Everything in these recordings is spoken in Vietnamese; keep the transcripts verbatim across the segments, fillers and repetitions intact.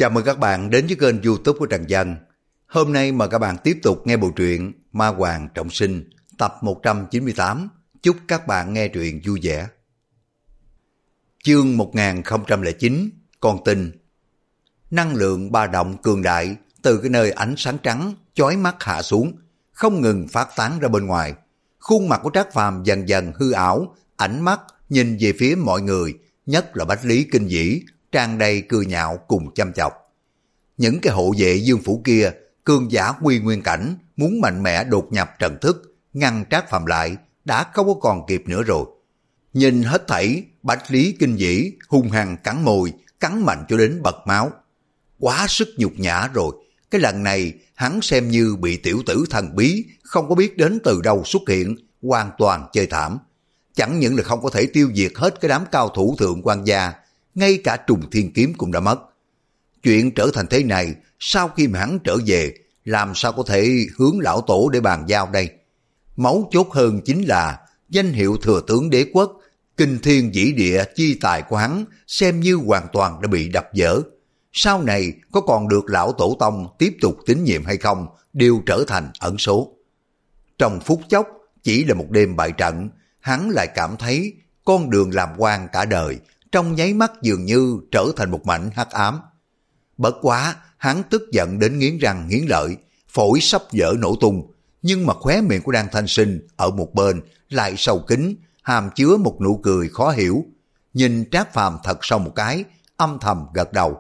Chào mừng các bạn đến với kênh YouTube của Trần Dân. Hôm nay mời các bạn tiếp tục nghe bộ truyện Ma Hoàng Trọng Sinh tập một trăm chín mươi tám. Chúc các bạn nghe truyện vui vẻ. Chương một nghìn không trăm lẻ chín, Con tin. Năng lượng ba động cường đại từ cái nơi ánh sáng trắng chói mắt hạ xuống, không ngừng phát tán ra bên ngoài. Khuôn mặt của Trác Phàm dần dần hư ảo, ánh mắt nhìn về phía mọi người, nhất là Bách Lý Kinh Dĩ, tràn đầy cười nhạo cùng chăm chọc. Những cái hộ vệ Dương phủ kia, cường giả quy nguyên cảnh, muốn mạnh mẽ đột nhập trận thức, ngăn Trác Phàm lại, đã không có còn kịp nữa rồi. Nhìn hết thảy, Bách Lý Kinh Dĩ hung hăng cắn môi, cắn mạnh cho đến bật máu. Quá sức nhục nhã rồi, cái lần này hắn xem như bị tiểu tử thần bí, không có biết đến từ đâu xuất hiện, hoàn toàn chơi thảm. Chẳng những là không có thể tiêu diệt hết cái đám cao thủ thượng quan gia, ngay cả trùng thiên kiếm cũng đã mất. Chuyện trở thành thế này, sau khi mà hắn trở về, làm sao có thể hướng lão tổ để bàn giao đây? Máu chốt hơn chính là danh hiệu thừa tướng đế quốc, kinh thiên vĩ địa chi tài của hắn xem như hoàn toàn đã bị đập vỡ. Sau này có còn được lão tổ tông tiếp tục tín nhiệm hay không đều trở thành ẩn số. Trong phút chốc, chỉ là một đêm bại trận, hắn lại cảm thấy con đường làm quan cả đời trong nháy mắt dường như trở thành một mảnh hắc ám. Bất quá, hắn tức giận đến nghiến răng nghiến lợi, phổi sắp vỡ nổ tung, nhưng mà khóe miệng của Đan Thanh Sinh ở một bên lại sâu kín, hàm chứa một nụ cười khó hiểu. Nhìn Trác Phàm thật sâu một cái, âm thầm gật đầu.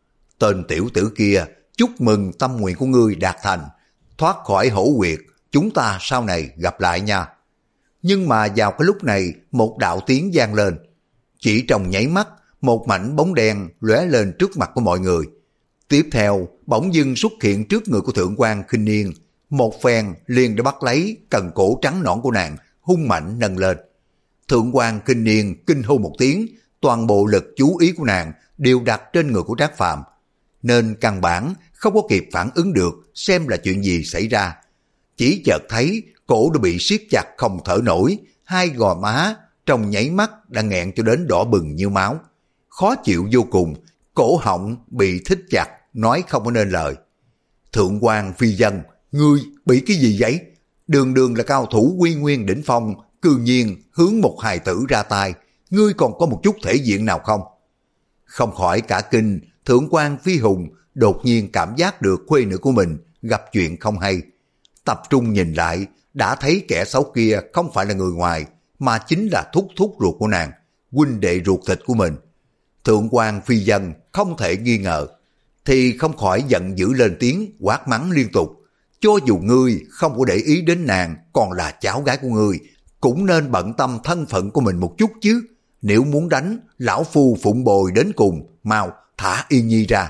Tên tiểu tử kia, chúc mừng tâm nguyện của ngươi đạt thành, thoát khỏi hổ huyệt, chúng ta sau này gặp lại nha. Nhưng mà vào cái lúc này, một đạo tiếng vang lên. Chỉ trong nháy mắt, một mảnh bóng đen lóe lên trước mặt của mọi người. Tiếp theo, bỗng dưng xuất hiện trước người của Thượng quan Khinh Niên. Một phen liền đã bắt lấy cần cổ trắng nõn của nàng, hung mạnh nâng lên. Thượng quan Khinh Niên kinh hô một tiếng, toàn bộ lực chú ý của nàng đều đặt trên người của Trác Phàm, nên căn bản không có kịp phản ứng được xem là chuyện gì xảy ra. Chỉ chợt thấy cổ đã bị siết chặt không thở nổi, hai gò má trong nháy mắt đã nghẹn cho đến đỏ bừng như máu. Khó chịu vô cùng, cổ họng bị thít chặt, nói không có nên lời. Thượng quan Phi Dân, ngươi bị cái gì vậy? Đường đường là cao thủ quy nguyên đỉnh phong, cư nhiên hướng một hài tử ra tay, ngươi còn có một chút thể diện nào không? Không khỏi cả kinh, Thượng quan Phi Hùng đột nhiên cảm giác được khuê nữ của mình gặp chuyện không hay. Tập trung nhìn lại, đã thấy kẻ xấu kia không phải là người ngoài, mà chính là thúc thúc ruột của nàng, huynh đệ ruột thịt của mình. Thượng quan Phi Dân không thể nghi ngờ, thì không khỏi giận dữ lên tiếng quát mắng liên tục. Cho dù ngươi không có để ý đến nàng còn là cháu gái của ngươi, cũng nên bận tâm thân phận của mình một chút chứ. Nếu muốn đánh, lão phu phụng bồi đến cùng, mau thả Yên Nhi ra.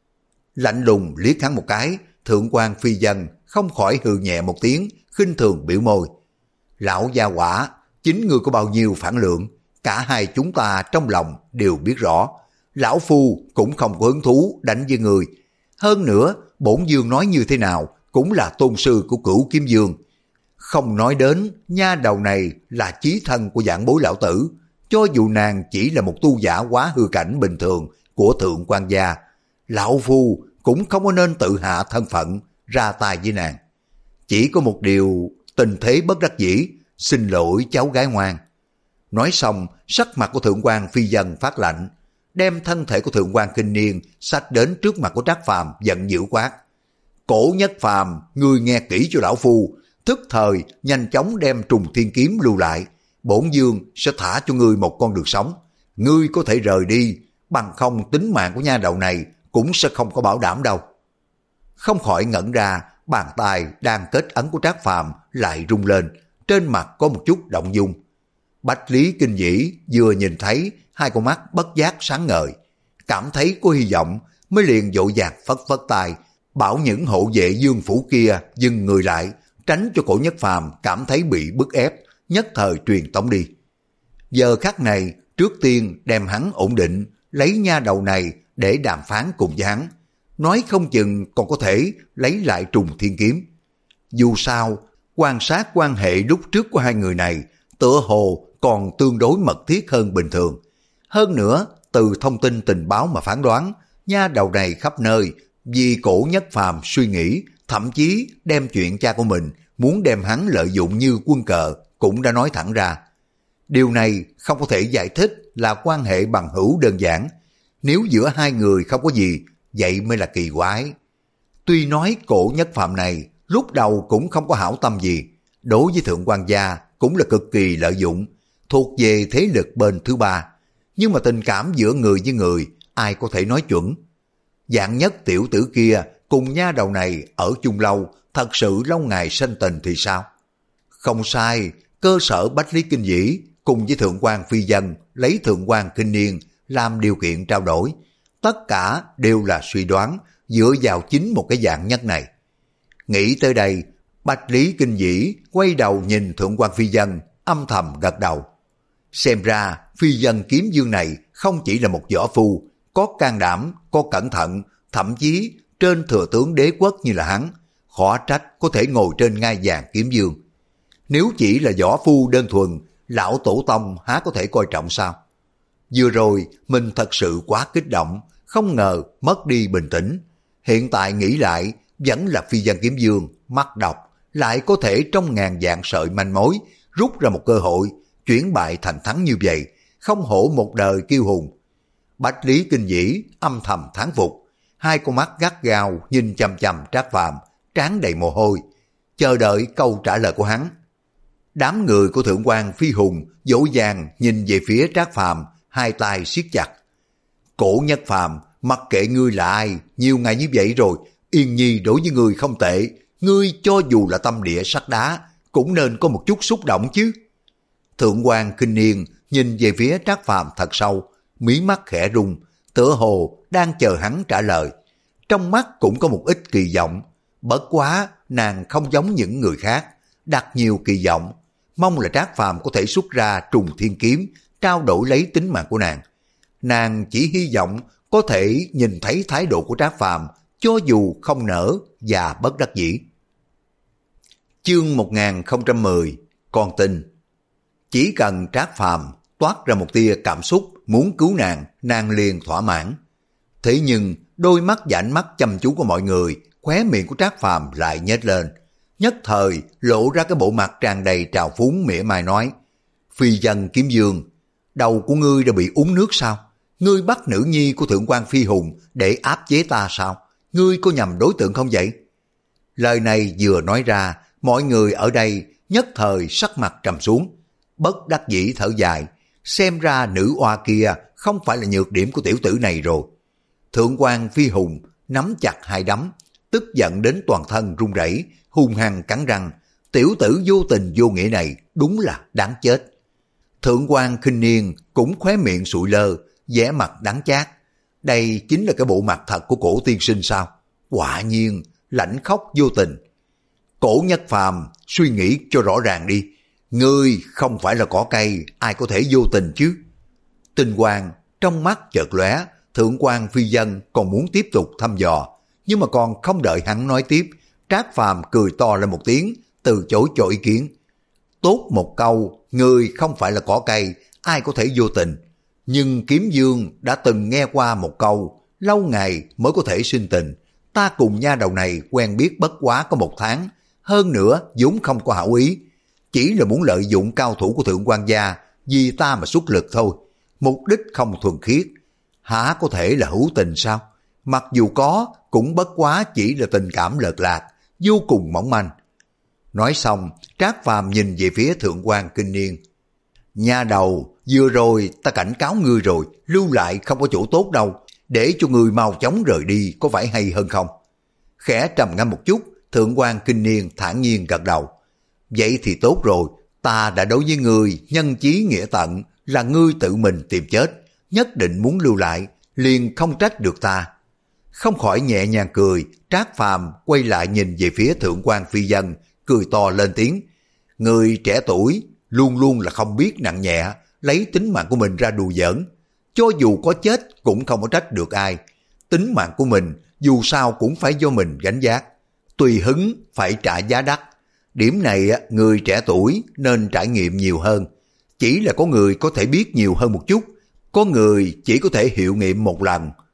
Lạnh lùng liếc hắn một cái, Thượng quan Phi Dân không khỏi hừ nhẹ một tiếng, khinh thường biểu môi. Lão gia quả, chính ngươi có bao nhiêu phản lượng, cả hai chúng ta trong lòng đều biết rõ. Lão phu cũng không có hứng thú đánh với người. Hơn nữa, bổn dương nói như thế nào cũng là tôn sư của Cửu Kiếm Dương. Không nói đến nha đầu này là chí thân của vạn bối lão tử, cho dù nàng chỉ là một tu giả quá hư cảnh bình thường của thượng quan gia, lão phu cũng không có nên tự hạ thân phận ra tay với nàng. Chỉ có một điều, tình thế bất đắc dĩ, xin lỗi cháu gái ngoan. Nói xong, sắc mặt của Thượng quan Phi Dân phát lạnh, đem thân thể của Thượng quan Khinh Niên xách đến trước mặt của Trác Phàm, giận dữ quát. Cổ Nhất Phàm, ngươi nghe kỹ cho lão phu, tức thời nhanh chóng đem trùng thiên kiếm lưu lại, bổn dương sẽ thả cho ngươi một con đường sống. Ngươi có thể rời đi, bằng không tính mạng của nha đầu này cũng sẽ không có bảo đảm đâu. Không khỏi ngẩn ra, bàn tay đang kết ấn của Trác Phàm lại rung lên, trên mặt có một chút động dung. Bách Lý Kinh Dĩ vừa nhìn thấy, hai con mắt bất giác sáng ngời, cảm thấy có hy vọng, mới liền vội vàng phất phất tay, bảo những hộ vệ Dương phủ kia dừng người lại, tránh cho Cổ Nhất Phàm cảm thấy bị bức ép, nhất thời truyền tống đi. Giờ khắc này, trước tiên đem hắn ổn định, lấy nha đầu này để đàm phán cùng với hắn, nói không chừng còn có thể lấy lại trùng thiên kiếm. Dù sao, quan sát quan hệ lúc trước của hai người này, tựa hồ còn tương đối mật thiết hơn bình thường. Hơn nữa, từ thông tin tình báo mà phán đoán, nha đầu này khắp nơi vì Cổ Nhất Phàm suy nghĩ, thậm chí đem chuyện cha của mình muốn đem hắn lợi dụng như quân cờ cũng đã nói thẳng ra. Điều này không có thể giải thích là quan hệ bằng hữu đơn giản. Nếu giữa hai người không có gì, vậy mới là kỳ quái. Tuy nói Cổ Nhất Phàm này lúc đầu cũng không có hảo tâm gì, đối với Thượng quan gia cũng là cực kỳ lợi dụng, thuộc về thế lực bên thứ ba. Nhưng mà tình cảm giữa người với người, ai có thể nói chuẩn. Dạng Nhất tiểu tử kia cùng nha đầu này ở chung lâu, thật sự lâu ngày sanh tình thì sao? Không sai, cơ sở Bách Lý Kinh Dĩ cùng với Thượng quan Phi Dân lấy Thượng quan Kinh Niên làm điều kiện trao đổi. Tất cả đều là suy đoán dựa vào chính một cái Dạng Nhất này. Nghĩ tới đây, Bách Lý Kinh Dĩ quay đầu nhìn Thượng quan Phi Dân, âm thầm gật đầu. Xem ra Phi Dân Kiếm Dương này không chỉ là một võ phu, có can đảm, có cẩn thận, thậm chí trên thừa tướng đế quốc như là hắn, khó trách có thể ngồi trên ngai vàng kiếm dương. Nếu chỉ là võ phu đơn thuần, lão tổ tông há có thể coi trọng sao? Vừa rồi mình thật sự quá kích động, không ngờ mất đi bình tĩnh. Hiện tại nghĩ lại, vẫn là Phi Dân Kiếm Dương, mắt độc, lại có thể trong ngàn vạn sợi manh mối, rút ra một cơ hội, chuyển bại thành thắng như vậy, không hổ một đời kiêu hùng. Bách Lý Kinh Dĩ âm thầm thán phục, hai con mắt gắt gao nhìn chằm chằm Trác Phàm, trán đầy mồ hôi, chờ đợi câu trả lời của hắn. Đám người của Thượng quan Phi Hùng dỗ dàng nhìn về phía Trác Phàm, hai tay siết chặt. Cổ Nhất Phàm, mặc kệ ngươi là ai, nhiều ngày như vậy rồi, Yên Nhi đối với ngươi không tệ, ngươi cho dù là tâm địa sắt đá, cũng nên có một chút xúc động chứ. Thượng quan Kinh Niên nhìn về phía Trác Phàm thật sâu, mí mắt khẽ rung, tựa hồ đang chờ hắn trả lời. Trong mắt cũng có một ít kỳ vọng, bất quá nàng không giống những người khác, đặt nhiều kỳ vọng, mong là Trác Phàm có thể xuất ra Trùng Thiên Kiếm, trao đổi lấy tính mạng của nàng. Nàng chỉ hy vọng có thể nhìn thấy thái độ của Trác Phàm, cho dù không nỡ và bất đắc dĩ. Chương một nghìn không trăm mười, con tin. Chỉ cần Trác Phàm toát ra một tia cảm xúc muốn cứu nàng, nàng liền thỏa mãn. Thế nhưng đôi mắt và ánh mắt chăm chú của mọi người, khóe miệng của Trác Phàm lại nhếch lên, nhất thời lộ ra cái bộ mặt tràn đầy trào phúng mỉa mai nói: Phi Dân Kiếm Dương, đầu của ngươi đã bị uống nước sao? Ngươi bắt nữ nhi của Thượng quan Phi Hùng để áp chế ta sao? Ngươi có nhầm đối tượng không vậy? Lời này vừa nói ra, mọi người ở đây nhất thời sắc mặt trầm xuống, bất đắc dĩ thở dài, xem ra nữ oa kia không phải là nhược điểm của tiểu tử này rồi. Thượng quan Phi Hùng nắm chặt hai đấm, tức giận đến toàn thân run rẩy, hung hăng cắn răng, tiểu tử vô tình vô nghĩa này đúng là đáng chết. Thượng quan Khinh Niên cũng khóe miệng sụi lơ, vẻ mặt đắng chát. Đây chính là cái bộ mặt thật của Cổ tiên sinh sao? Quả nhiên lãnh khóc vô tình. Cổ Nhất Phàm, suy nghĩ cho rõ ràng đi, ngươi không phải là cỏ cây, ai có thể vô tình chứ? Tinh quang trong mắt chợt lóe, Thượng quan Phi Dân còn muốn tiếp tục thăm dò, nhưng mà còn không đợi hắn nói tiếp, Trác Phàm cười to lên một tiếng, từ chối cho ý kiến. Tốt một câu, ngươi không phải là cỏ cây, ai có thể vô tình. Nhưng Kiếm Dương đã từng nghe qua một câu, lâu ngày mới có thể sinh tình. Ta cùng nha đầu này quen biết bất quá có một tháng, hơn nữa vốn không có hảo ý, chỉ là muốn lợi dụng cao thủ của Thượng quan gia vì ta mà xuất lực thôi, mục đích không thuần khiết. Hả có thể là hữu tình sao? Mặc dù có, cũng bất quá chỉ là tình cảm lợt lạc, vô cùng mỏng manh. Nói xong, Trác Phàm nhìn về phía Thượng quan Kinh Niên. Nha đầu, vừa rồi ta cảnh cáo ngươi rồi, lưu lại không có chỗ tốt đâu, để cho ngươi mau chóng rời đi có phải hay hơn không? Khẽ trầm ngâm một chút, Thượng quan Kinh Niên thản nhiên gật đầu. Vậy thì tốt rồi, ta đã đối với ngươi nhân chí nghĩa tận, là ngươi tự mình tìm chết, nhất định muốn lưu lại, liền không trách được ta. Không khỏi nhẹ nhàng cười, Trác Phàm quay lại nhìn về phía Thượng quan Phi Dân, cười to lên tiếng. Người trẻ tuổi luôn luôn là không biết nặng nhẹ, lấy tính mạng của mình ra đùa giỡn. Cho dù có chết cũng không có trách được ai. Tính mạng của mình dù sao cũng phải do mình gánh vác. Tùy hứng phải trả giá đắt. Điểm này người trẻ tuổi nên trải nghiệm nhiều hơn. Chỉ là có người có thể biết nhiều hơn một chút, có người chỉ có thể hiệu nghiệm một lần.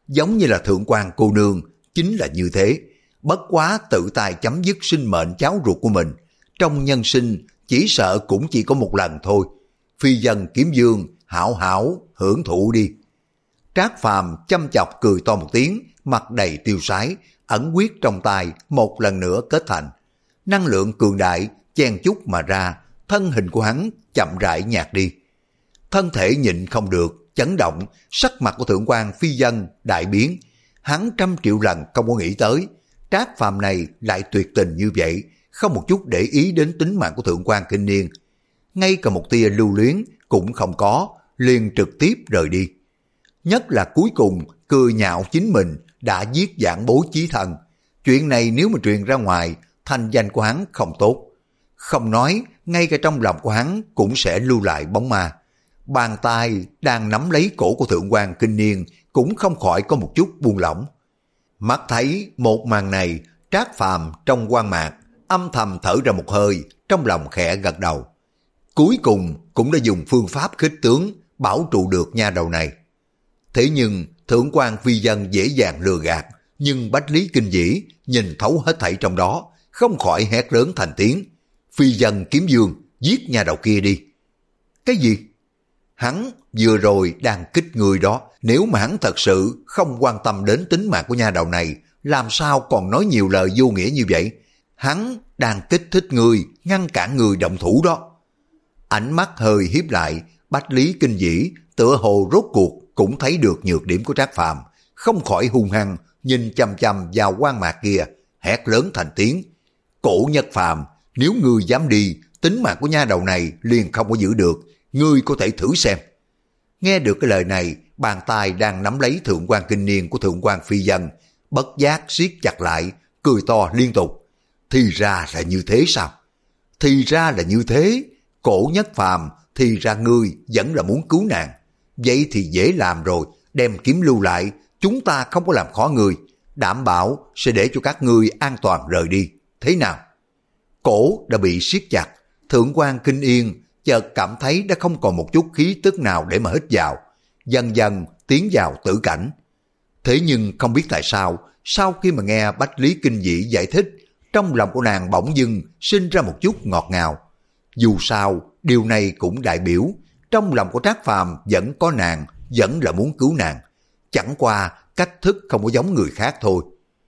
giống như là thượng quan cô nương, chính là như thế. Bất quá tự tay chấm dứt sinh mệnh cháu ruột của mình, trong nhân sinh chỉ sợ cũng chỉ có một lần thôi. Phi dân kiếm dương, hảo hảo, hưởng thụ đi. Trác Phàm chăm chọc cười to một tiếng, mặt đầy tiêu sái, ẩn quyết trong tay một lần nữa kết thành. Năng lượng cường đại chen chúc mà ra, thân hình của hắn chậm rãi nhạt đi. Thân thể nhịn không được, chấn động, sắc mặt của thượng quan phi dân đại biến. Hắn trăm triệu lần không có nghĩ tới, Trác Phàm này lại tuyệt tình như vậy, không một chút để ý đến tính mạng của thượng quan Kinh Niên. Ngay cả một tia lưu luyến cũng không có, liền trực tiếp rời đi. Nhất là cuối cùng cười nhạo chính mình đã giết giảng bối chí thần. Chuyện này nếu mà truyền ra ngoài, thanh danh của hắn không tốt. Không nói, ngay cả trong lòng của hắn cũng sẽ lưu lại bóng ma. Bàn tay đang nắm lấy cổ của thượng quan Kinh Niên cũng không khỏi có một chút buông lỏng. Mắt thấy một màn này, Trác Phàm trong quan mạc âm thầm thở ra một hơi, trong lòng khẽ gật đầu. Cuối cùng cũng đã dùng phương pháp khích tướng bảo trụ được nha đầu này. Thế nhưng thượng quan phi dân dễ dàng lừa gạt, nhưng Bách Lý Kinh Dĩ nhìn thấu hết thảy trong đó, không khỏi hét lớn thành tiếng. Phi dân kiếm dương, giết nha đầu kia đi. Cái gì? Hắn vừa rồi đang kích người đó, nếu mà hắn thật sự không quan tâm đến tính mạng của nha đầu này, làm sao còn nói nhiều lời vô nghĩa như vậy? Hắn đang kích thích người, ngăn cản người động thủ đó. Ánh mắt hơi hiếp lại, Bách Lý Kinh Dĩ tựa hồ rốt cuộc cũng thấy được nhược điểm của Trác Phàm, không khỏi hung hăng nhìn chằm chằm vào quan mạc kia, hét lớn thành tiếng. Cổ Nhất Phàm, nếu ngươi dám đi, tính mạng của nha đầu này liền không có giữ được, ngươi có thể thử xem. Nghe được cái lời này, bàn tay đang nắm lấy thượng quan Kinh Niên của thượng quan phi dân bất giác siết chặt lại, cười to liên tục. Thì ra là như thế sao? Thì ra là như thế. Cổ Nhất Phàm, thì ra ngươi vẫn là muốn cứu nàng. Vậy thì dễ làm rồi, đem kiếm lưu lại, chúng ta không có làm khó ngươi, đảm bảo sẽ để cho các ngươi an toàn rời đi. Thế nào? Cổ đã bị siết chặt, thượng quan Kinh Yên chợt cảm thấy đã không còn một chút khí tức nào để mà hít vào, dần dần tiến vào tử cảnh. Thế nhưng không biết tại sao, sau khi mà nghe Bách Lý Kinh Dĩ giải thích, trong lòng của nàng bỗng dưng sinh ra một chút ngọt ngào. Dù sao, điều này cũng đại biểu, trong lòng của Trác Phàm vẫn có nàng, vẫn là muốn cứu nàng. Chẳng qua cách thức không có giống người khác thôi.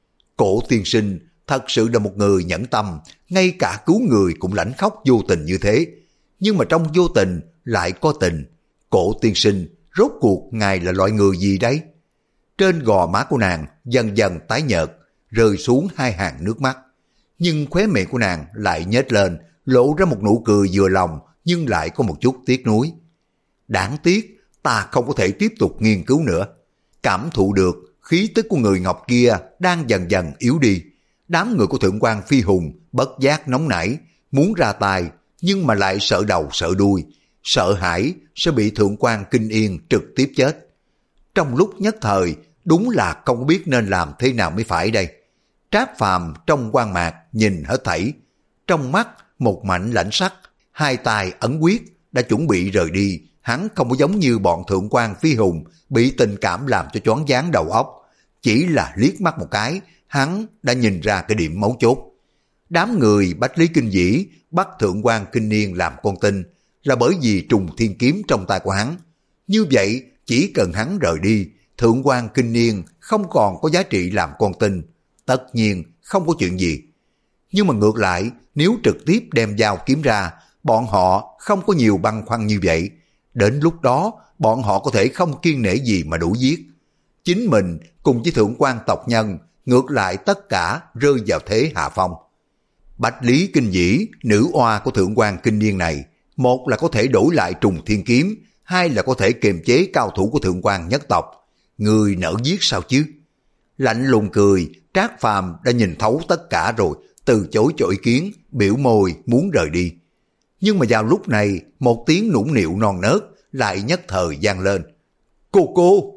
Cổ tiên sinh thật sự là một người nhẫn tâm, ngay cả cứu người cũng lãnh khóc vô tình như thế. Nhưng mà trong vô tình lại có tình. Cổ tiên sinh, rốt cuộc ngài là loại người gì đấy? Trên gò má của nàng dần dần tái nhợt, rơi xuống hai hàng nước mắt. Nhưng khóe miệng của nàng lại nhếch lên, lộ ra một nụ cười vừa lòng, nhưng lại có một chút tiếc nuối. Đáng tiếc, ta không có thể tiếp tục nghiên cứu nữa. Cảm thụ được khí tức của người Ngọc kia đang dần dần yếu đi. Đám người của thượng quan Phi Hùng bất giác nóng nảy, muốn ra tay, nhưng mà lại sợ đầu sợ đuôi, sợ hãi sẽ bị thượng quan Kinh Yên trực tiếp chết. Trong lúc nhất thời, đúng là không biết nên làm thế nào mới phải đây. Trác Phàm trong quan mạc nhìn hết thảy, trong mắt một mảnh lãnh sắc, hai tay ấn quyết đã chuẩn bị rời đi. Hắn không có giống như bọn thượng quan Phi Hùng bị tình cảm làm cho choáng váng đầu óc, chỉ là liếc mắt một cái, hắn đã nhìn ra cái điểm mấu chốt. Đám người Bách Lý Kinh Dĩ bắt thượng quan Kinh Niên làm con tin là bởi vì trùng thiên kiếm trong tay của hắn. Như vậy, chỉ cần hắn rời đi, thượng quan Kinh Niên không còn có giá trị làm con tin, tất nhiên không có chuyện gì. Nhưng mà ngược lại, nếu trực tiếp đem dao kiếm ra, bọn họ không có nhiều băn khoăn như vậy. Đến lúc đó, bọn họ có thể không kiêng nể gì mà đuổi giết. Chính mình cùng với thượng quan tộc nhân, ngược lại tất cả rơi vào thế hạ phong. Bách Lý Kinh Dĩ, nữ oa của thượng quan Kinh Niên này, một là có thể đổi lại trùng thiên kiếm, hai là có thể kiềm chế cao thủ của thượng quan nhất tộc. Người nỡ giết sao chứ? Lạnh lùng cười, Trác Phàm đã nhìn thấu tất cả rồi, từ chối cho ý kiến, biểu môi muốn rời đi. Nhưng mà vào lúc này, một tiếng nũng nịu non nớt lại nhất thời vang lên. Cô cô!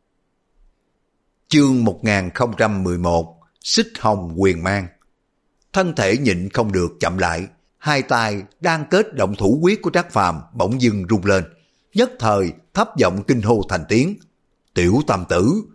Chương một nghìn không trăm mười một, Xích Hồng Quyền Mang. Thân thể nhịn không được chậm lại, hai tay đang kết động thủ quyết của Trác Phàm bỗng dưng rung lên, nhất thời thấp giọng kinh hô thành tiếng. Tiểu tam tử,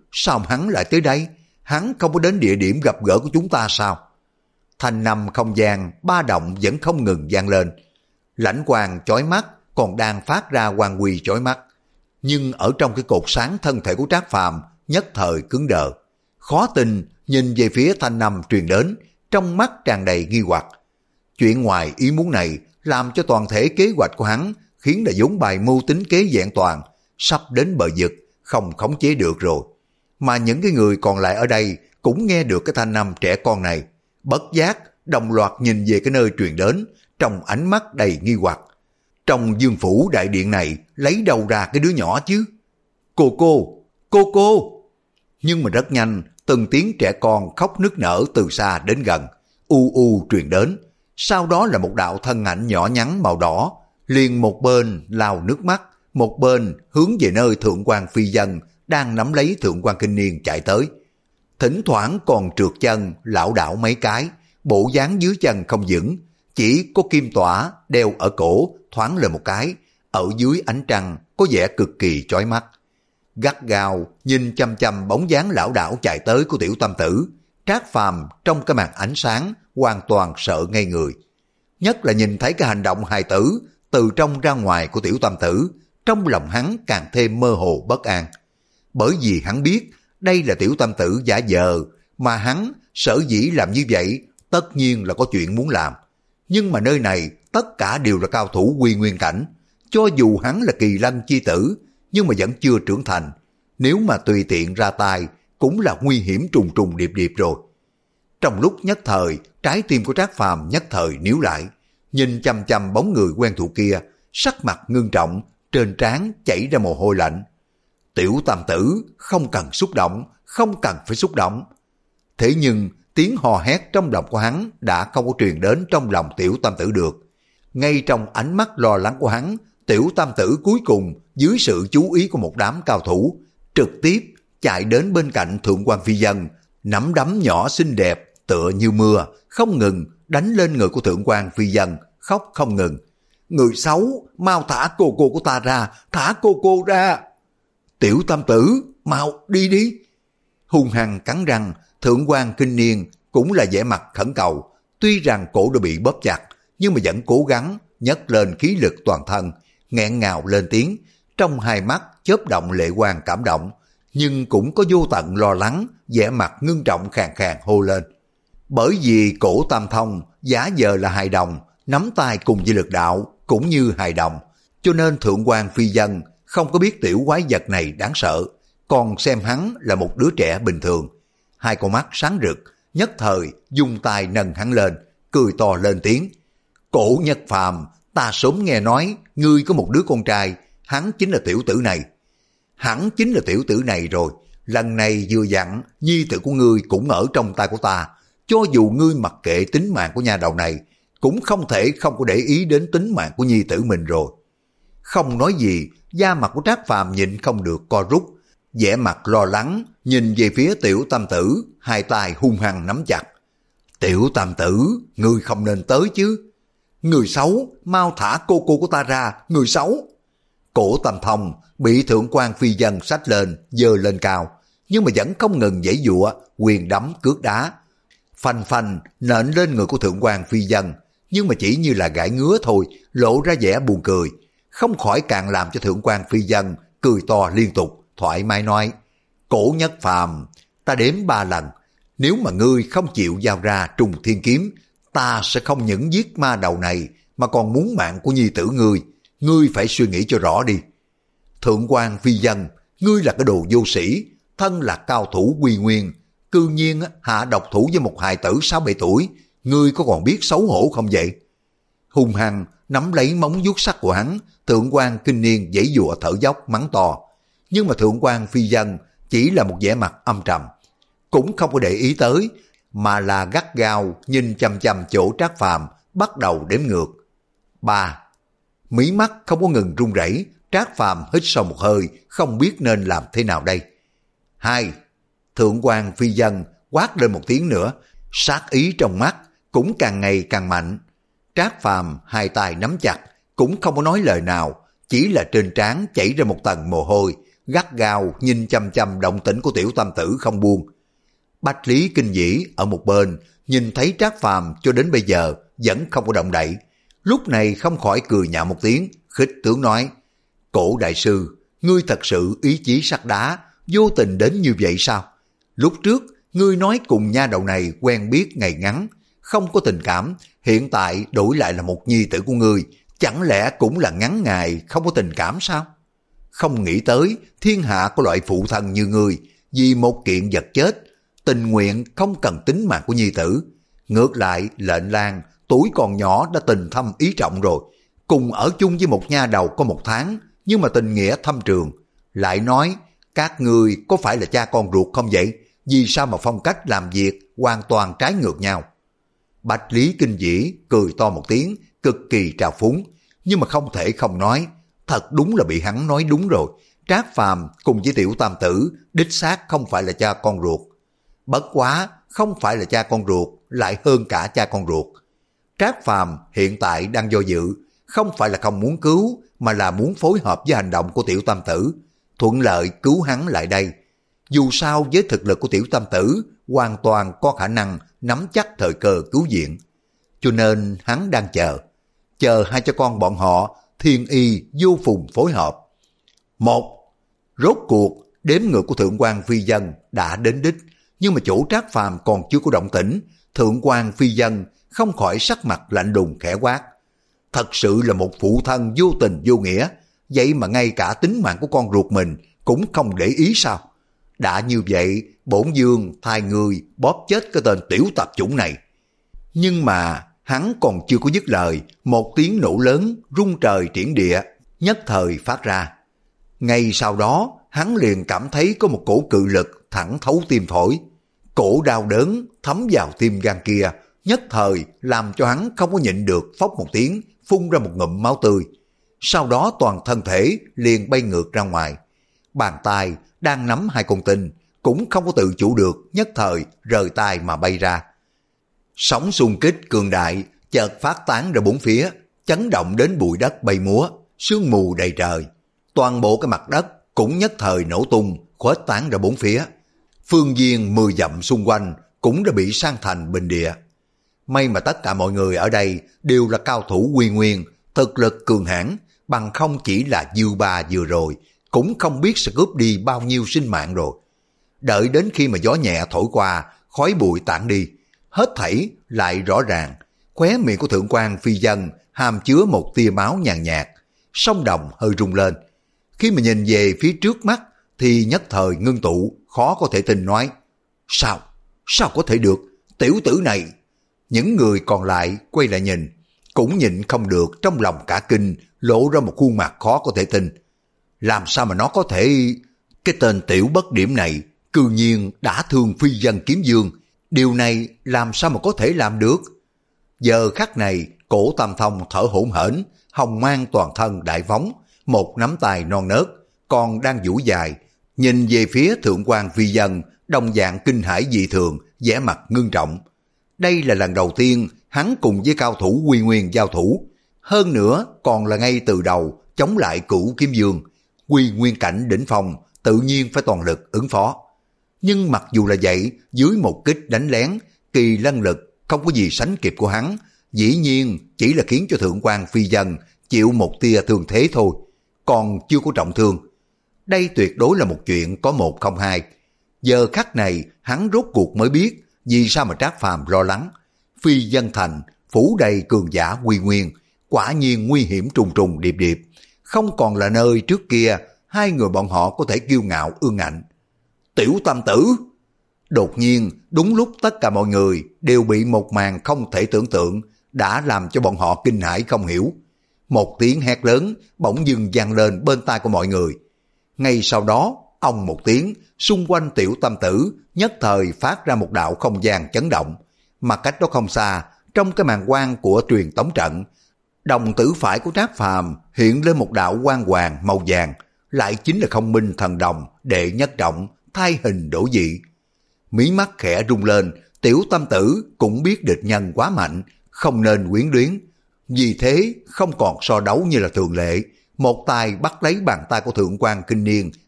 sao hắn lại tới đây? Hắn không có đến địa điểm gặp gỡ của chúng ta sao? Thanh năm không gian ba động vẫn không ngừng vang lên. Lãnh quang chói mắt còn đang phát ra quang huy chói mắt. Nhưng ở trong cái cột sáng thân thể của Trác Phàm nhất thời cứng đờ. Khó tin nhìn về phía thanh năm truyền đến, trong mắt tràn đầy nghi hoặc. Chuyện ngoài ý muốn này làm cho toàn thể kế hoạch của hắn khiến là vốn bài mưu tính kế vẹn toàn, sắp đến bờ vực, không khống chế được rồi. Mà những cái người còn lại ở đây cũng nghe được cái thanh âm trẻ con này, bất giác đồng loạt nhìn về cái nơi truyền đến, trong ánh mắt đầy nghi hoặc. Trong dương phủ đại điện này lấy đâu ra cái đứa nhỏ chứ? Cô cô, cô cô. Nhưng mà rất nhanh, từng tiếng trẻ con khóc nức nở từ xa đến gần, u u truyền đến. Sau đó là một đạo thân ảnh nhỏ nhắn màu đỏ, liền một bên lau nước mắt, một bên hướng về nơi Thượng quan Phi Dân đang nắm lấy Thượng quan Kinh Niên chạy tới. Thỉnh thoảng còn trượt chân, lảo đảo mấy cái, bộ dáng dưới chân không vững, chỉ có kim tỏa đeo ở cổ thoáng lên một cái, ở dưới ánh trăng có vẻ cực kỳ chói mắt. Gắt gao nhìn chăm chăm bóng dáng lảo đảo chạy tới của Tiểu Tam Tử, Trác Phàm trong cái màn ánh sáng hoàn toàn sợ ngây người. Nhất là nhìn thấy cái hành động hài tử từ trong ra ngoài của Tiểu Tam Tử, trong lòng hắn càng thêm mơ hồ bất an. Bởi vì hắn biết đây là Tiểu Tam Tử giả vờ, mà hắn sở dĩ làm như vậy tất nhiên là có chuyện muốn làm. Nhưng mà nơi này tất cả đều là cao thủ quy nguyên cảnh, cho dù hắn là kỳ lân chi tử nhưng mà vẫn chưa trưởng thành, nếu mà tùy tiện ra tay cũng là nguy hiểm trùng trùng điệp điệp rồi. Trong lúc nhất thời, trái tim của Trác Phàm nhất thời níu lại, nhìn chăm chăm bóng người quen thuộc kia, sắc mặt ngưng trọng, trên trán chảy ra mồ hôi lạnh. Tiểu Tam Tử không cần xúc động, không cần phải xúc động. Thế nhưng tiếng hò hét trong lòng của hắn đã không có truyền đến trong lòng Tiểu Tam Tử được. Ngay trong ánh mắt lo lắng của hắn, Tiểu Tam Tử cuối cùng dưới sự chú ý của một đám cao thủ, trực tiếp chạy đến bên cạnh Thượng quan Phi Dân, nắm đấm nhỏ xinh đẹp tựa như mưa, không ngừng đánh lên người của Thượng quan Phi Dân, khóc không ngừng. Người xấu, mau thả cô cô của ta ra, thả cô cô ra. Tiểu Tam Tử, mau đi đi. Hung hăng cắn răng, Thượng quan Kinh Niên cũng là vẻ mặt khẩn cầu, tuy rằng cổ đã bị bóp chặt, nhưng mà vẫn cố gắng nhấc lên khí lực toàn thân, nghẹn ngào lên tiếng, trong hai mắt chớp động lệ quang cảm động, nhưng cũng có vô tận lo lắng, vẻ mặt ngưng trọng khàn khàn hô lên. Bởi vì cổ Tam Thông giả vờ là hài đồng, nắm tay cùng với lực đạo cũng như hài đồng, cho nên Thượng quan Phi Dân không có biết tiểu quái vật này đáng sợ, còn xem hắn là một đứa trẻ bình thường. Hai con mắt sáng rực, nhất thời dùng tay nâng hắn lên, cười to lên tiếng. Cổ Nhất Phàm, ta sớm nghe nói ngươi có một đứa con trai, hắn chính là tiểu tử này. Hắn chính là tiểu tử này rồi, lần này vừa dặn nhi tử của ngươi cũng ở trong tay của ta, cho dù ngươi mặc kệ tính mạng của nha đầu này, cũng không thể không có để ý đến tính mạng của nhi tử mình rồi. Không nói gì, da mặt của Trác Phàm nhịn không được co rút, vẻ mặt lo lắng nhìn về phía Tiểu Tam Tử, hai tay hung hăng nắm chặt. Tiểu Tam Tử, ngươi không nên tới chứ. Người xấu, mau thả cô cô của ta ra, người xấu. Cổ Tam Thông bị Thượng quan Phi Dân xách lên, giơ lên cao, nhưng mà vẫn không ngừng giãy giụa, quyền đấm cước đá. Phanh phanh nện lên người của Thượng quan Phi Dân, nhưng mà chỉ như là gãi ngứa thôi, lộ ra vẻ buồn cười, không khỏi càng làm cho Thượng quan Phi Dân cười to liên tục, thoải mái nói. Cổ Nhất Phàm, ta đếm ba lần, nếu mà ngươi không chịu giao ra Trùng Thiên Kiếm, ta sẽ không những giết ma đầu này, mà còn muốn mạng của nhi tử ngươi, ngươi phải suy nghĩ cho rõ đi. Thượng quan Phi Dân, ngươi là cái đồ vô sĩ, thân là cao thủ quy nguyên, cư nhiên hạ độc thủ với một hài tử sáu bảy tuổi, ngươi có còn biết xấu hổ không vậy? Hung hăng nắm lấy móng vuốt sắt của hắn, Thượng quan Kinh Niên giãy giụa thở dốc mắng to, nhưng mà Thượng quan Phi Dân chỉ là một vẻ mặt âm trầm, cũng không có để ý tới, mà là gắt gao nhìn chằm chằm chỗ Trác Phàm, bắt đầu đếm ngược. Ba. Mí mắt không có ngừng run rẩy, Trác Phàm hít sâu một hơi, không biết nên làm thế nào đây. Hai. Thượng quan Phi Dân quát lên một tiếng nữa, sát ý trong mắt cũng càng ngày càng mạnh. Trác Phàm hai tay nắm chặt, cũng không có nói lời nào, chỉ là trên trán chảy ra một tầng mồ hôi, gắt gao nhìn chăm chăm động tĩnh của Tiểu Tam Tử không buông. Bách Lý Kinh Dĩ ở một bên, nhìn thấy Trác Phàm cho đến bây giờ vẫn không có động đậy. Lúc này không khỏi cười nhạo một tiếng, khích tướng nói, Cổ đại sư, ngươi thật sự ý chí sắt đá, vô tình đến như vậy sao? Lúc trước, ngươi nói cùng nha đầu này quen biết ngày ngắn, không có tình cảm, hiện tại đổi lại là một nhi tử của ngươi, chẳng lẽ cũng là ngắn ngày không có tình cảm sao? Không nghĩ tới thiên hạ có loại phụ thân như ngươi, vì một kiện vật chết, tình nguyện không cần tính mạng của nhi tử. Ngược lại Lệnh Lang tuổi còn nhỏ đã tình thâm ý trọng rồi, cùng ở chung với một nha đầu có một tháng, nhưng mà tình nghĩa thâm trường. Lại nói, các ngươi có phải là cha con ruột không vậy? Vì sao mà phong cách làm việc hoàn toàn trái ngược nhau? Bạch Lý Kinh Dĩ cười to một tiếng, cực kỳ trào phúng, nhưng mà không thể không nói, thật đúng là bị hắn nói đúng rồi. Trác Phàm cùng với Tiểu Tam Tử đích xác không phải là cha con ruột. Bất quá, không phải là cha con ruột, lại hơn cả cha con ruột. Trác Phàm hiện tại đang do dự, không phải là không muốn cứu, mà là muốn phối hợp với hành động của Tiểu Tam Tử, thuận lợi cứu hắn lại đây. Dù sao với thực lực của Tiểu Tam Tử, hoàn toàn có khả năng nắm chắc thời cơ cứu viện. Cho nên hắn đang chờ, chờ hai cha con bọn họ thiên y vô phùng phối hợp. Một, rốt cuộc đếm ngược của Thượng quan Phi Dân đã đến đích, nhưng mà chỗ Trác Phàm còn chưa có động tĩnh. Thượng quan Phi Dân không khỏi sắc mặt lạnh lùng khẽ quát, thật sự là một phụ thân vô tình vô nghĩa, vậy mà ngay cả tính mạng của con ruột mình cũng không để ý sao? Đã như vậy, bổn vương thay người bóp chết cái tên tiểu tạp chủng này. Nhưng mà hắn còn chưa có dứt lời, một tiếng nổ lớn rung trời triển địa nhất thời phát ra. Ngay sau đó, hắn liền cảm thấy có một cổ cự lực thẳng thấu tim phổi. Cổ đau đớn thấm vào tim gan kia, nhất thời làm cho hắn không có nhịn được phốc một tiếng, phun ra một ngụm máu tươi. Sau đó toàn thân thể liền bay ngược ra ngoài. Bàn tay đang nắm hai con tinh cũng không có tự chủ được, nhất thời rời tay mà bay ra. Sóng xung kích cường đại chợt phát tán ra bốn phía, chấn động đến bụi đất bay múa, sương mù đầy trời. Toàn bộ cái mặt đất cũng nhất thời nổ tung, khuếch tán ra bốn phía. Phương viên mười dặm xung quanh cũng đã bị san thành bình địa. May mà tất cả mọi người ở đây đều là cao thủ quy nguyên, thực lực cường hãn, bằng không chỉ là dư ba vừa rồi, cũng không biết sẽ cướp đi bao nhiêu sinh mạng rồi. Đợi đến khi mà gió nhẹ thổi qua, khói bụi tản đi, hết thảy lại rõ ràng. Khóe miệng của Thượng quan Phi Dân hàm chứa một tia máu nhàn nhạt, sông đồng hơi rung lên. Khi mà nhìn về phía trước mắt thì nhất thời ngưng tụ, khó có thể tin nói, sao, sao có thể được, tiểu tử này. Những người còn lại quay lại nhìn, cũng nhịn không được trong lòng cả kinh, lộ ra một khuôn mặt khó có thể tin. Làm sao mà nó có thể... Cái tên tiểu bất điểm này cư nhiên đã thương Phi Dân kiếm dương, điều này làm sao mà có thể làm được? Giờ khắc này, cổ Tam Thông thở hổn hển, hồng mang toàn thân đại phóng, một nắm tay non nớt còn đang duỗi dài, nhìn về phía Thượng quan Phi Dân, đồng dạng kinh hãi dị thường, vẻ mặt ngưng trọng. Đây là lần đầu tiên hắn cùng với cao thủ quy nguyên giao thủ, hơn nữa còn là ngay từ đầu chống lại Cửu Kiếm Dương. Quy nguyên cảnh đỉnh phong tự nhiên phải toàn lực ứng phó. Nhưng mặc dù là vậy, dưới một kích đánh lén, kỳ lân lực không có gì sánh kịp của hắn, dĩ nhiên chỉ là khiến cho Thượng quan Phi Dân chịu một tia thương thế thôi, còn chưa có trọng thương. Đây tuyệt đối là một chuyện có một không hai. Giờ khắc này hắn rốt cuộc mới biết vì sao mà Trác Phàm lo lắng. Phi Dân Thành phủ đầy cường giả quy nguyên, quả nhiên nguy hiểm trùng trùng điệp điệp, không còn là nơi trước kia hai người bọn họ có thể kiêu ngạo ương ngạnh. Tiểu Tam Tử! Đột nhiên, đúng lúc tất cả mọi người đều bị một màn không thể tưởng tượng đã làm cho bọn họ kinh hãi không hiểu. Một tiếng hét lớn bỗng dưng vang lên bên tai của mọi người. Ngay sau đó, ông một tiếng, xung quanh Tiểu Tam Tử nhất thời phát ra một đạo không gian chấn động. Mà cách đó không xa, trong cái màn quang của truyền tống trận, đồng tử phải của Trác Phàm hiện lên một đạo quang hoàng màu vàng, lại chính là Không Minh Thần Đồng đệ nhất trọng, thay hình đổi dị. Mí mắt khẽ rung lên, Tiểu Tam Tử cũng biết địch nhân quá mạnh, không nên quyến luyến. Vì thế không còn so đấu như là thường lệ, một tay bắt lấy bàn tay của Thượng quan Kinh Niên,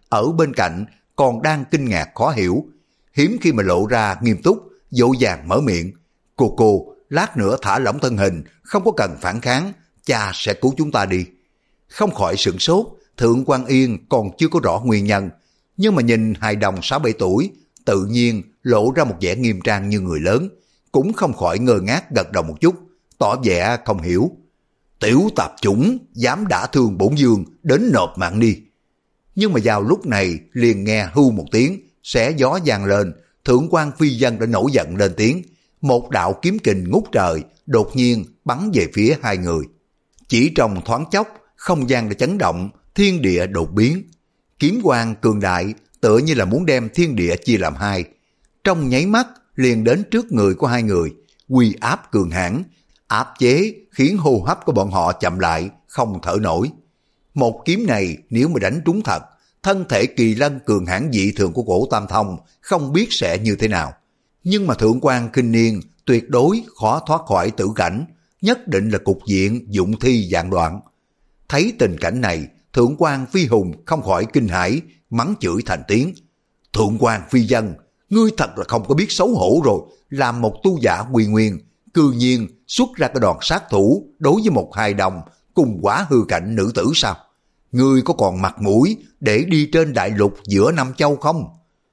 ở bên cạnh còn đang kinh ngạc khó hiểu, hiếm khi mà lộ ra nghiêm túc, dỗ dàng mở miệng. Cô cô, lát nữa thả lỏng thân hình, không có cần phản kháng, cha sẽ cứu chúng ta đi. Không khỏi sửng sốt, Thượng Quan Yên còn chưa có rõ nguyên nhân, nhưng mà nhìn hài đồng sáu bảy tuổi, tự nhiên lộ ra một vẻ nghiêm trang như người lớn, cũng không khỏi ngơ ngác gật đầu một chút, tỏ vẻ không hiểu. Tiểu tạp chủng, dám đả thương bổn vương, đến nộp mạng đi. Nhưng mà vào lúc này liền nghe hưu một tiếng, xé gió vang lên, Thượng Quan Phi Dân đã nổi giận lên tiếng, một đạo kiếm kình ngút trời đột nhiên bắn về phía hai người. Chỉ trong thoáng chốc, không gian đã chấn động, thiên địa đột biến. Kiếm quang cường đại tựa như là muốn đem thiên địa chia làm hai. Trong nháy mắt liền đến trước người của hai người, uy áp cường hãn, áp chế khiến hô hấp của bọn họ chậm lại, không thở nổi. Một kiếm này nếu mà đánh trúng thật, thân thể kỳ lân cường hãn dị thường của Cổ Tam Thông không biết sẽ như thế nào. Nhưng mà Thượng Quan Kinh Niên tuyệt đối khó thoát khỏi tử cảnh, nhất định là cục diện dụng thi vạn đoạn. Thấy tình cảnh này, Thượng Quan Phi Hùng không khỏi kinh hãi, mắng chửi thành tiếng. Thượng Quan Phi Dân, ngươi thật là không có biết xấu hổ rồi, làm một tu giả quy nguyên, cư nhiên xuất ra cái đòn sát thủ đối với một hài đồng cùng quá hư cảnh nữ tử sao? Ngươi có còn mặt mũi để đi trên đại lục giữa năm châu không?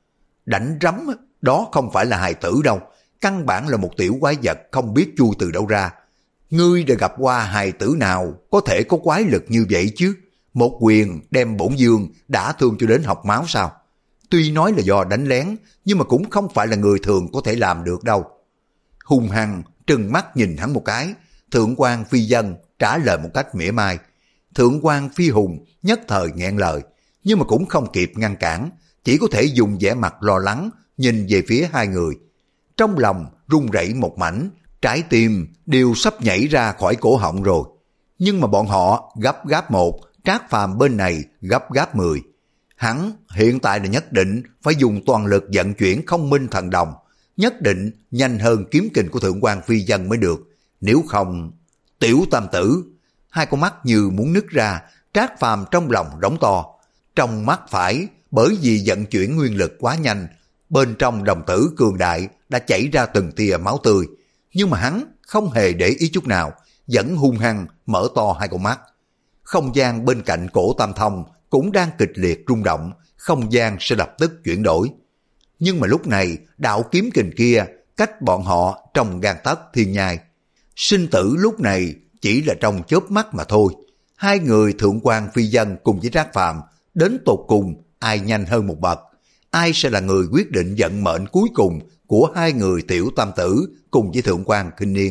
Đánh rắm, đó không phải là hài tử đâu, căn bản là một tiểu quái vật không biết chui từ đâu ra. Ngươi đã gặp qua hài tử nào có thể có quái lực như vậy chứ? Một quyền đem bổn vương đã thương cho đến học máu sao? Tuy nói là do đánh lén, nhưng mà cũng không phải là người thường có thể làm được đâu. Hung hăng trừng mắt nhìn hắn một cái, Thượng Quan Phi Dân trả lời một cách mỉa mai. Thượng Quan Phi Hùng nhất thời nghẹn lời, nhưng mà cũng không kịp ngăn cản, chỉ có thể dùng vẻ mặt lo lắng nhìn về phía hai người. Trong lòng run rẩy một mảnh, trái tim đều sắp nhảy ra khỏi cổ họng rồi. Nhưng mà bọn họ gấp gáp một, Trác Phàm bên này gấp gáp mười. Hắn hiện tại là nhất định phải dùng toàn lực vận chuyển không minh thần đồng, nhất định nhanh hơn kiếm kình của Thượng Quan Phi Dân mới được. Nếu không, tiểu tam tử, hai con mắt như muốn nứt ra, Trác Phàm trong lòng rống to. Trong mắt phải, bởi vì vận chuyển nguyên lực quá nhanh, bên trong đồng tử cường đại đã chảy ra từng tia máu tươi. Nhưng mà hắn không hề để ý chút nào, vẫn hung hăng mở to hai con mắt. Không gian bên cạnh Cổ Tam Thông cũng đang kịch liệt rung động, không gian sẽ lập tức chuyển đổi. Nhưng mà lúc này đạo kiếm kình kia cách bọn họ trong gang tấc thiên nhai. Sinh tử lúc này chỉ là trong chớp mắt mà thôi. Hai người Thượng Quan Phi Dân cùng với Trác Phàm đến tột cùng ai nhanh hơn một bậc, ai sẽ là người quyết định vận mệnh cuối cùng của hai người tiểu tam tử cùng với Thượng Quan Kinh Niên.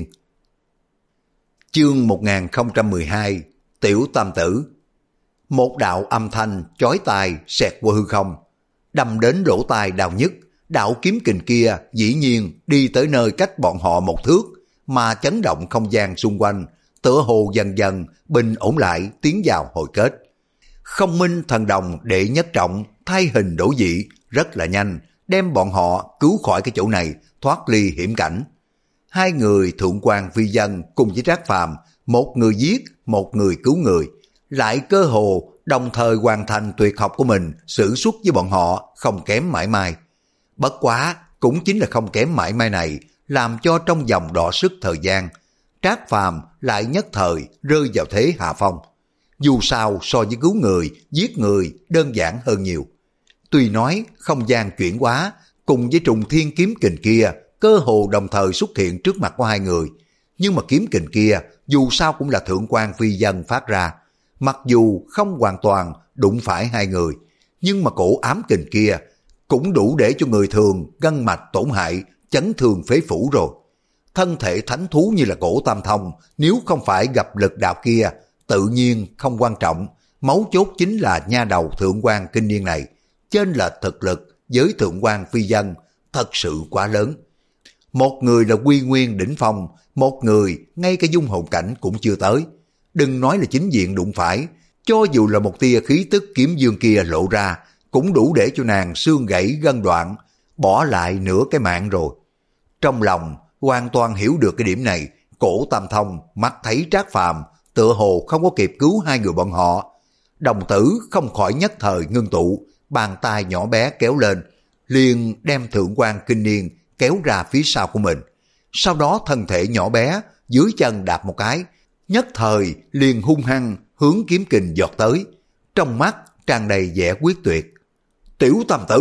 Chương một nghìn không trăm mười hai Tiểu Tam Tử. Một đạo âm thanh chói tai xẹt qua hư không, đâm đến lỗ tai đau nhức. Đạo kiếm kình kia dĩ nhiên đi tới nơi cách bọn họ một thước, mà chấn động không gian xung quanh, tựa hồ dần dần bình ổn lại, tiến vào hồi kết. Không minh thần đồng đệ nhất trọng thay hình đổi dị rất là nhanh, đem bọn họ cứu khỏi cái chỗ này, thoát ly hiểm cảnh. Hai người Thượng Quan Phi Dân cùng với Trác Phàm, một người giết, một người cứu người, lại cơ hồ đồng thời hoàn thành tuyệt học của mình, sử xuất với bọn họ không kém mãi mai. Bất quá cũng chính là không kém mãi mai này, làm cho trong vòng đọ sức thời gian, Trác Phàm lại nhất thời rơi vào thế hạ phong. Dù sao so với cứu người, giết người đơn giản hơn nhiều. Tuy nói không gian chuyển hóa cùng với trùng thiên kiếm kình kia cơ hồ đồng thời xuất hiện trước mặt của hai người, nhưng mà kiếm kình kia dù sao cũng là Thượng Quan Phi Dân phát ra. Mặc dù không hoàn toàn đụng phải hai người, nhưng mà cổ ám kình kia cũng đủ để cho người thường gân mạch tổn hại, chấn thương phế phủ rồi. Thân thể thánh thú như là Cổ Tam Thông, nếu không phải gặp lực đạo kia, tự nhiên không quan trọng. Mấu chốt chính là nha đầu Thượng Quan Kinh Niên này, chênh lệch thực lực với Thượng Quan Phi Dân thật sự quá lớn. Một người là quy nguyên đỉnh phong, một người ngay cái dung hồn cảnh cũng chưa tới. Đừng nói là chính diện đụng phải, cho dù là một tia khí tức kiếm dương kia lộ ra, cũng đủ để cho nàng xương gãy gân đoạn, bỏ lại nửa cái mạng rồi. Trong lòng hoàn toàn hiểu được cái điểm này, Cổ Tam Thông mắt thấy Trác Phàm tựa hồ không có kịp cứu hai người bọn họ, đồng tử không khỏi nhất thời ngưng tụ, bàn tay nhỏ bé kéo lên, liền đem Thượng quan Kinh Niên kéo ra phía sau của mình. Sau đó thân thể nhỏ bé dưới chân đạp một cái, nhất thời liền hung hăng hướng kiếm kình giọt tới, trong mắt tràn đầy vẻ quyết tuyệt. Tiểu Tam Tử!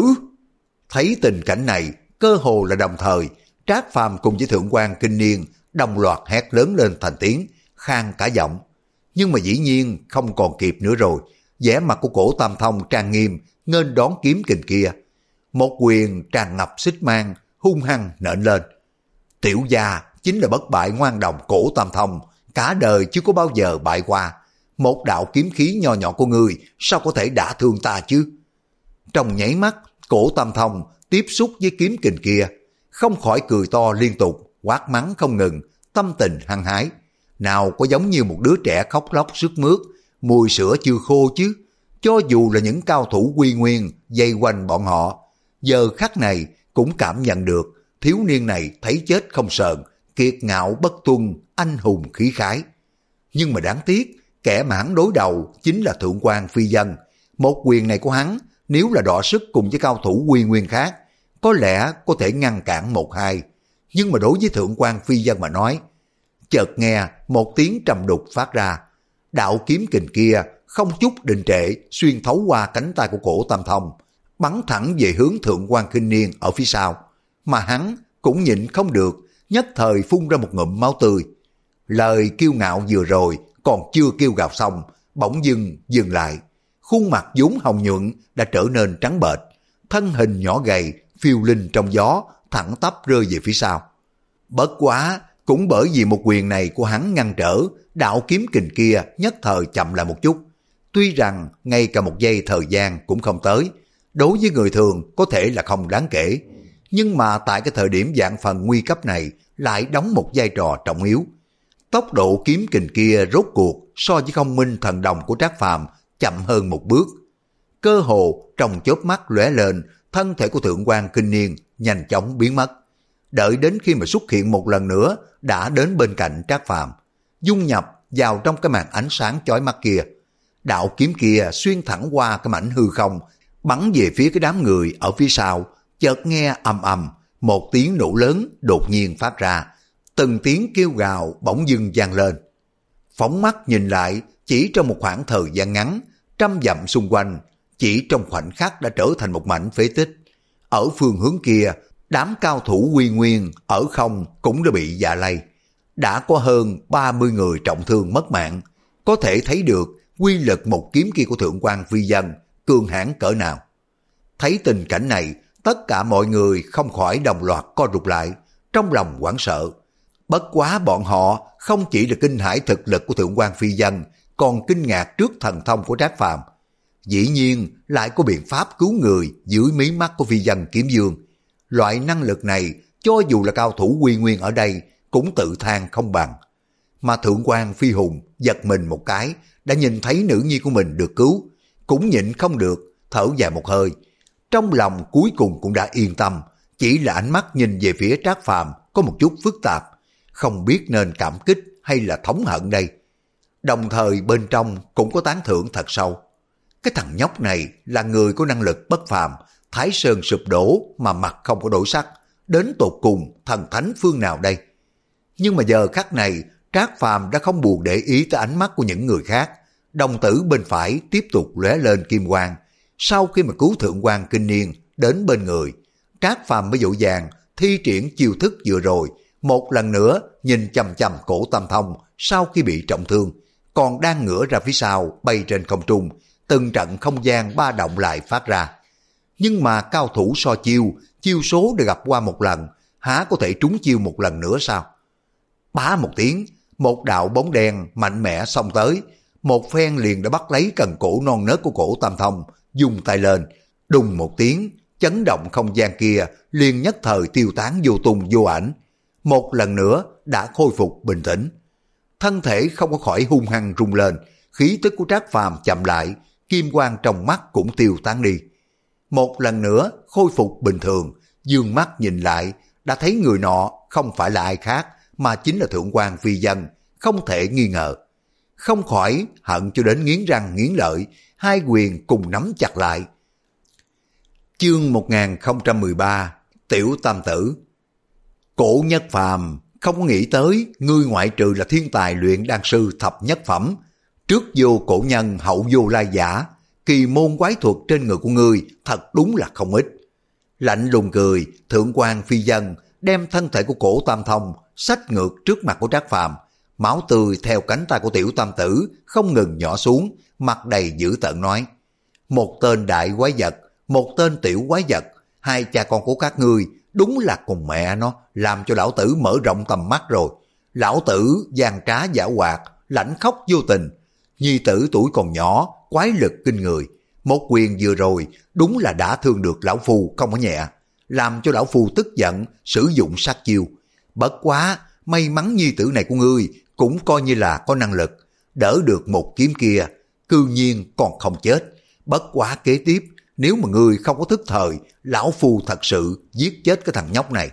Thấy tình cảnh này, cơ hồ là đồng thời, Trác Phàm cùng với Thượng quan Kinh Niên đồng loạt hét lớn lên thành tiếng, khang cả giọng. Nhưng mà dĩ nhiên không còn kịp nữa rồi, vẻ mặt của Cổ Tam Thông trang nghiêm nghênh đón kiếm kình kia. Một quyền tràn ngập xích mang, hung hăng nện lên. Tiểu gia chính là bất bại ngoan đồng Cổ Tam Thông, cả đời chưa có bao giờ bại qua. Một đạo kiếm khí nho nhỏ của ngươi sao có thể đả thương ta chứ? Trong nháy mắt, Cổ Tam Thông tiếp xúc với kiếm kình kia, không khỏi cười to liên tục, quát mắng không ngừng, tâm tình hăng hái. Nào có giống như một đứa trẻ khóc lóc sướt mướt, mùi sữa chưa khô chứ. Cho dù là những cao thủ quy nguyên dây quanh bọn họ, giờ khắc này cũng cảm nhận được thiếu niên này thấy chết không sờn, kiệt ngạo bất tuân, anh hùng khí khái. Nhưng mà đáng tiếc, kẻ mà hắn đối đầu chính là Thượng quan Phi Dân. Một quyền này của hắn, nếu là đọ sức cùng với cao thủ quy nguyên khác, có lẽ có thể ngăn cản một hai. Nhưng mà đối với Thượng quan Phi Dân mà nói, chợt nghe một tiếng trầm đục phát ra. Đạo kiếm kình kia không chút đình trệ xuyên thấu qua cánh tay của Cổ Tam Thông, bắn thẳng về hướng Thượng quan Kinh Niên ở phía sau. Mà hắn cũng nhịn không được, nhất thời phun ra một ngụm máu tươi. Lời kiêu ngạo vừa rồi còn chưa kêu gào xong, bỗng dưng dừng lại. Khuôn mặt vốn hồng nhuận đã trở nên trắng bệch, thân hình nhỏ gầy phiêu linh trong gió, thẳng tắp rơi về phía sau. Bất quá cũng bởi vì một quyền này của hắn ngăn trở, đạo kiếm kình kia nhất thời chậm lại một chút. Tuy rằng ngay cả một giây thời gian cũng không tới, đối với người thường có thể là không đáng kể, nhưng mà tại cái thời điểm vạn phần nguy cấp này lại đóng một vai trò trọng yếu. Tốc độ kiếm kình kia rốt cuộc so với không minh thần đồng của Trác Phàm chậm hơn một bước. Cơ hồ trong chớp mắt lóe lên, thân thể của Thượng quan Kinh Niên nhanh chóng biến mất. Đợi đến khi mà xuất hiện một lần nữa, đã đến bên cạnh Trác Phàm, dung nhập vào trong cái màn ánh sáng chói mắt kia. Đạo kiếm kia xuyên thẳng qua cái mảnh hư không, bắn về phía cái đám người ở phía sau. Chợt nghe ầm ầm, một tiếng nổ lớn đột nhiên phát ra, từng tiếng kêu gào bỗng dưng vang lên. Phóng mắt nhìn lại, chỉ trong một khoảng thời gian ngắn, trăm dặm xung quanh chỉ trong khoảnh khắc đã trở thành một mảnh phế tích. Ở phương hướng kia, đám cao thủ quy nguyên ở không cũng đã bị dạ lây. Đã có hơn ba mươi người trọng thương mất mạng, có thể thấy được quy lực một kiếm kia của Thượng quan Phi Dân cường hãn cỡ nào. Thấy tình cảnh này, tất cả mọi người không khỏi đồng loạt co rụt lại, trong lòng hoảng sợ. Bất quá bọn họ không chỉ là kinh hãi thực lực của Thượng quan Phi Dân, còn kinh ngạc trước thần thông của Trác Phàm. Dĩ nhiên lại có biện pháp cứu người dưới mí mắt của Phi Dân Kiếm Dương. Loại năng lực này, cho dù là cao thủ quy nguyên ở đây, cũng tự than không bằng. Mà Thượng quan Phi Hùng giật mình một cái, đã nhìn thấy nữ nhi của mình được cứu, cũng nhịn không được, thở dài một hơi. Trong lòng cuối cùng cũng đã yên tâm, chỉ là ánh mắt nhìn về phía Trác Phàm có một chút phức tạp, không biết nên cảm kích hay là thống hận đây. Đồng thời bên trong cũng có tán thưởng thật sâu. Cái thằng nhóc này là người có năng lực bất phàm, Thái Sơn sụp đổ mà mặt không có đổi sắc, đến tột cùng thần thánh phương nào đây? Nhưng mà giờ khắc này, Trác Phàm đã không buồn để ý tới ánh mắt của những người khác. Đồng tử bên phải tiếp tục lóe lên kim quang. Sau khi mà cứu Thượng quan Kinh Niên đến bên người, Trác Phàm mới dỗ dàng thi triển chiêu thức vừa rồi, một lần nữa nhìn chằm chằm Cổ Tam Thông sau khi bị trọng thương, còn đang ngửa ra phía sau bay trên không trung, từng trận không gian ba động lại phát ra. Nhưng mà cao thủ so chiêu, chiêu số đã gặp qua một lần, há có thể trúng chiêu một lần nữa sao? Bá một tiếng, một đạo bóng đen mạnh mẽ xông tới, một phen liền đã bắt lấy cần cổ non nớt của Cổ Tam Thông, dùng tay lên, đùng một tiếng, chấn động không gian kia liền nhất thời tiêu tán vô tung vô ảnh, một lần nữa đã khôi phục bình tĩnh. Thân thể không có khỏi hung hăng rung lên, khí tức của Trác Phàm chậm lại, kim quang trong mắt cũng tiêu tán đi. Một lần nữa khôi phục bình thường, dương mắt nhìn lại, đã thấy người nọ không phải là ai khác, mà chính là Thượng quan Phi Dân, không thể nghi ngờ. Không khỏi hận cho đến nghiến răng nghiến lợi, hai quyền cùng nắm chặt lại. Chương một nghìn không trăm mười ba Tiểu Tam Tử. Cổ Nhất Phàm không có nghĩ tới ngươi ngoại trừ là thiên tài luyện đan sư thập nhất phẩm, trước vô cổ nhân hậu vô lai giả, kỳ môn quái thuật trên người của ngươi thật đúng là không ít. Lạnh lùng cười, thượng quan phi dân đem thân thể của cổ Tam Thông xách ngược trước mặt của Trác Phàm, máu tươi theo cánh tay của Tiểu Tam Tử không ngừng nhỏ xuống, mặt đầy dữ tợn nói: một tên đại quái vật, một tên tiểu quái vật, hai cha con của các ngươi đúng là cùng mẹ nó làm cho lão tử mở rộng tầm mắt rồi. Lão tử gian trá giảo hoạt, lãnh khóc vô tình, nhi tử tuổi còn nhỏ, quái lực kinh người, một quyền vừa rồi đúng là đã thương được lão phu không có nhẹ, làm cho lão phu tức giận sử dụng sát chiêu. Bất quá may mắn nhi tử này của ngươi cũng coi như là có năng lực, đỡ được một kiếm kia, cư nhiên còn không chết. Bất quá kế tiếp nếu mà ngươi không có thức thời, lão phu thật sự giết chết cái thằng nhóc này.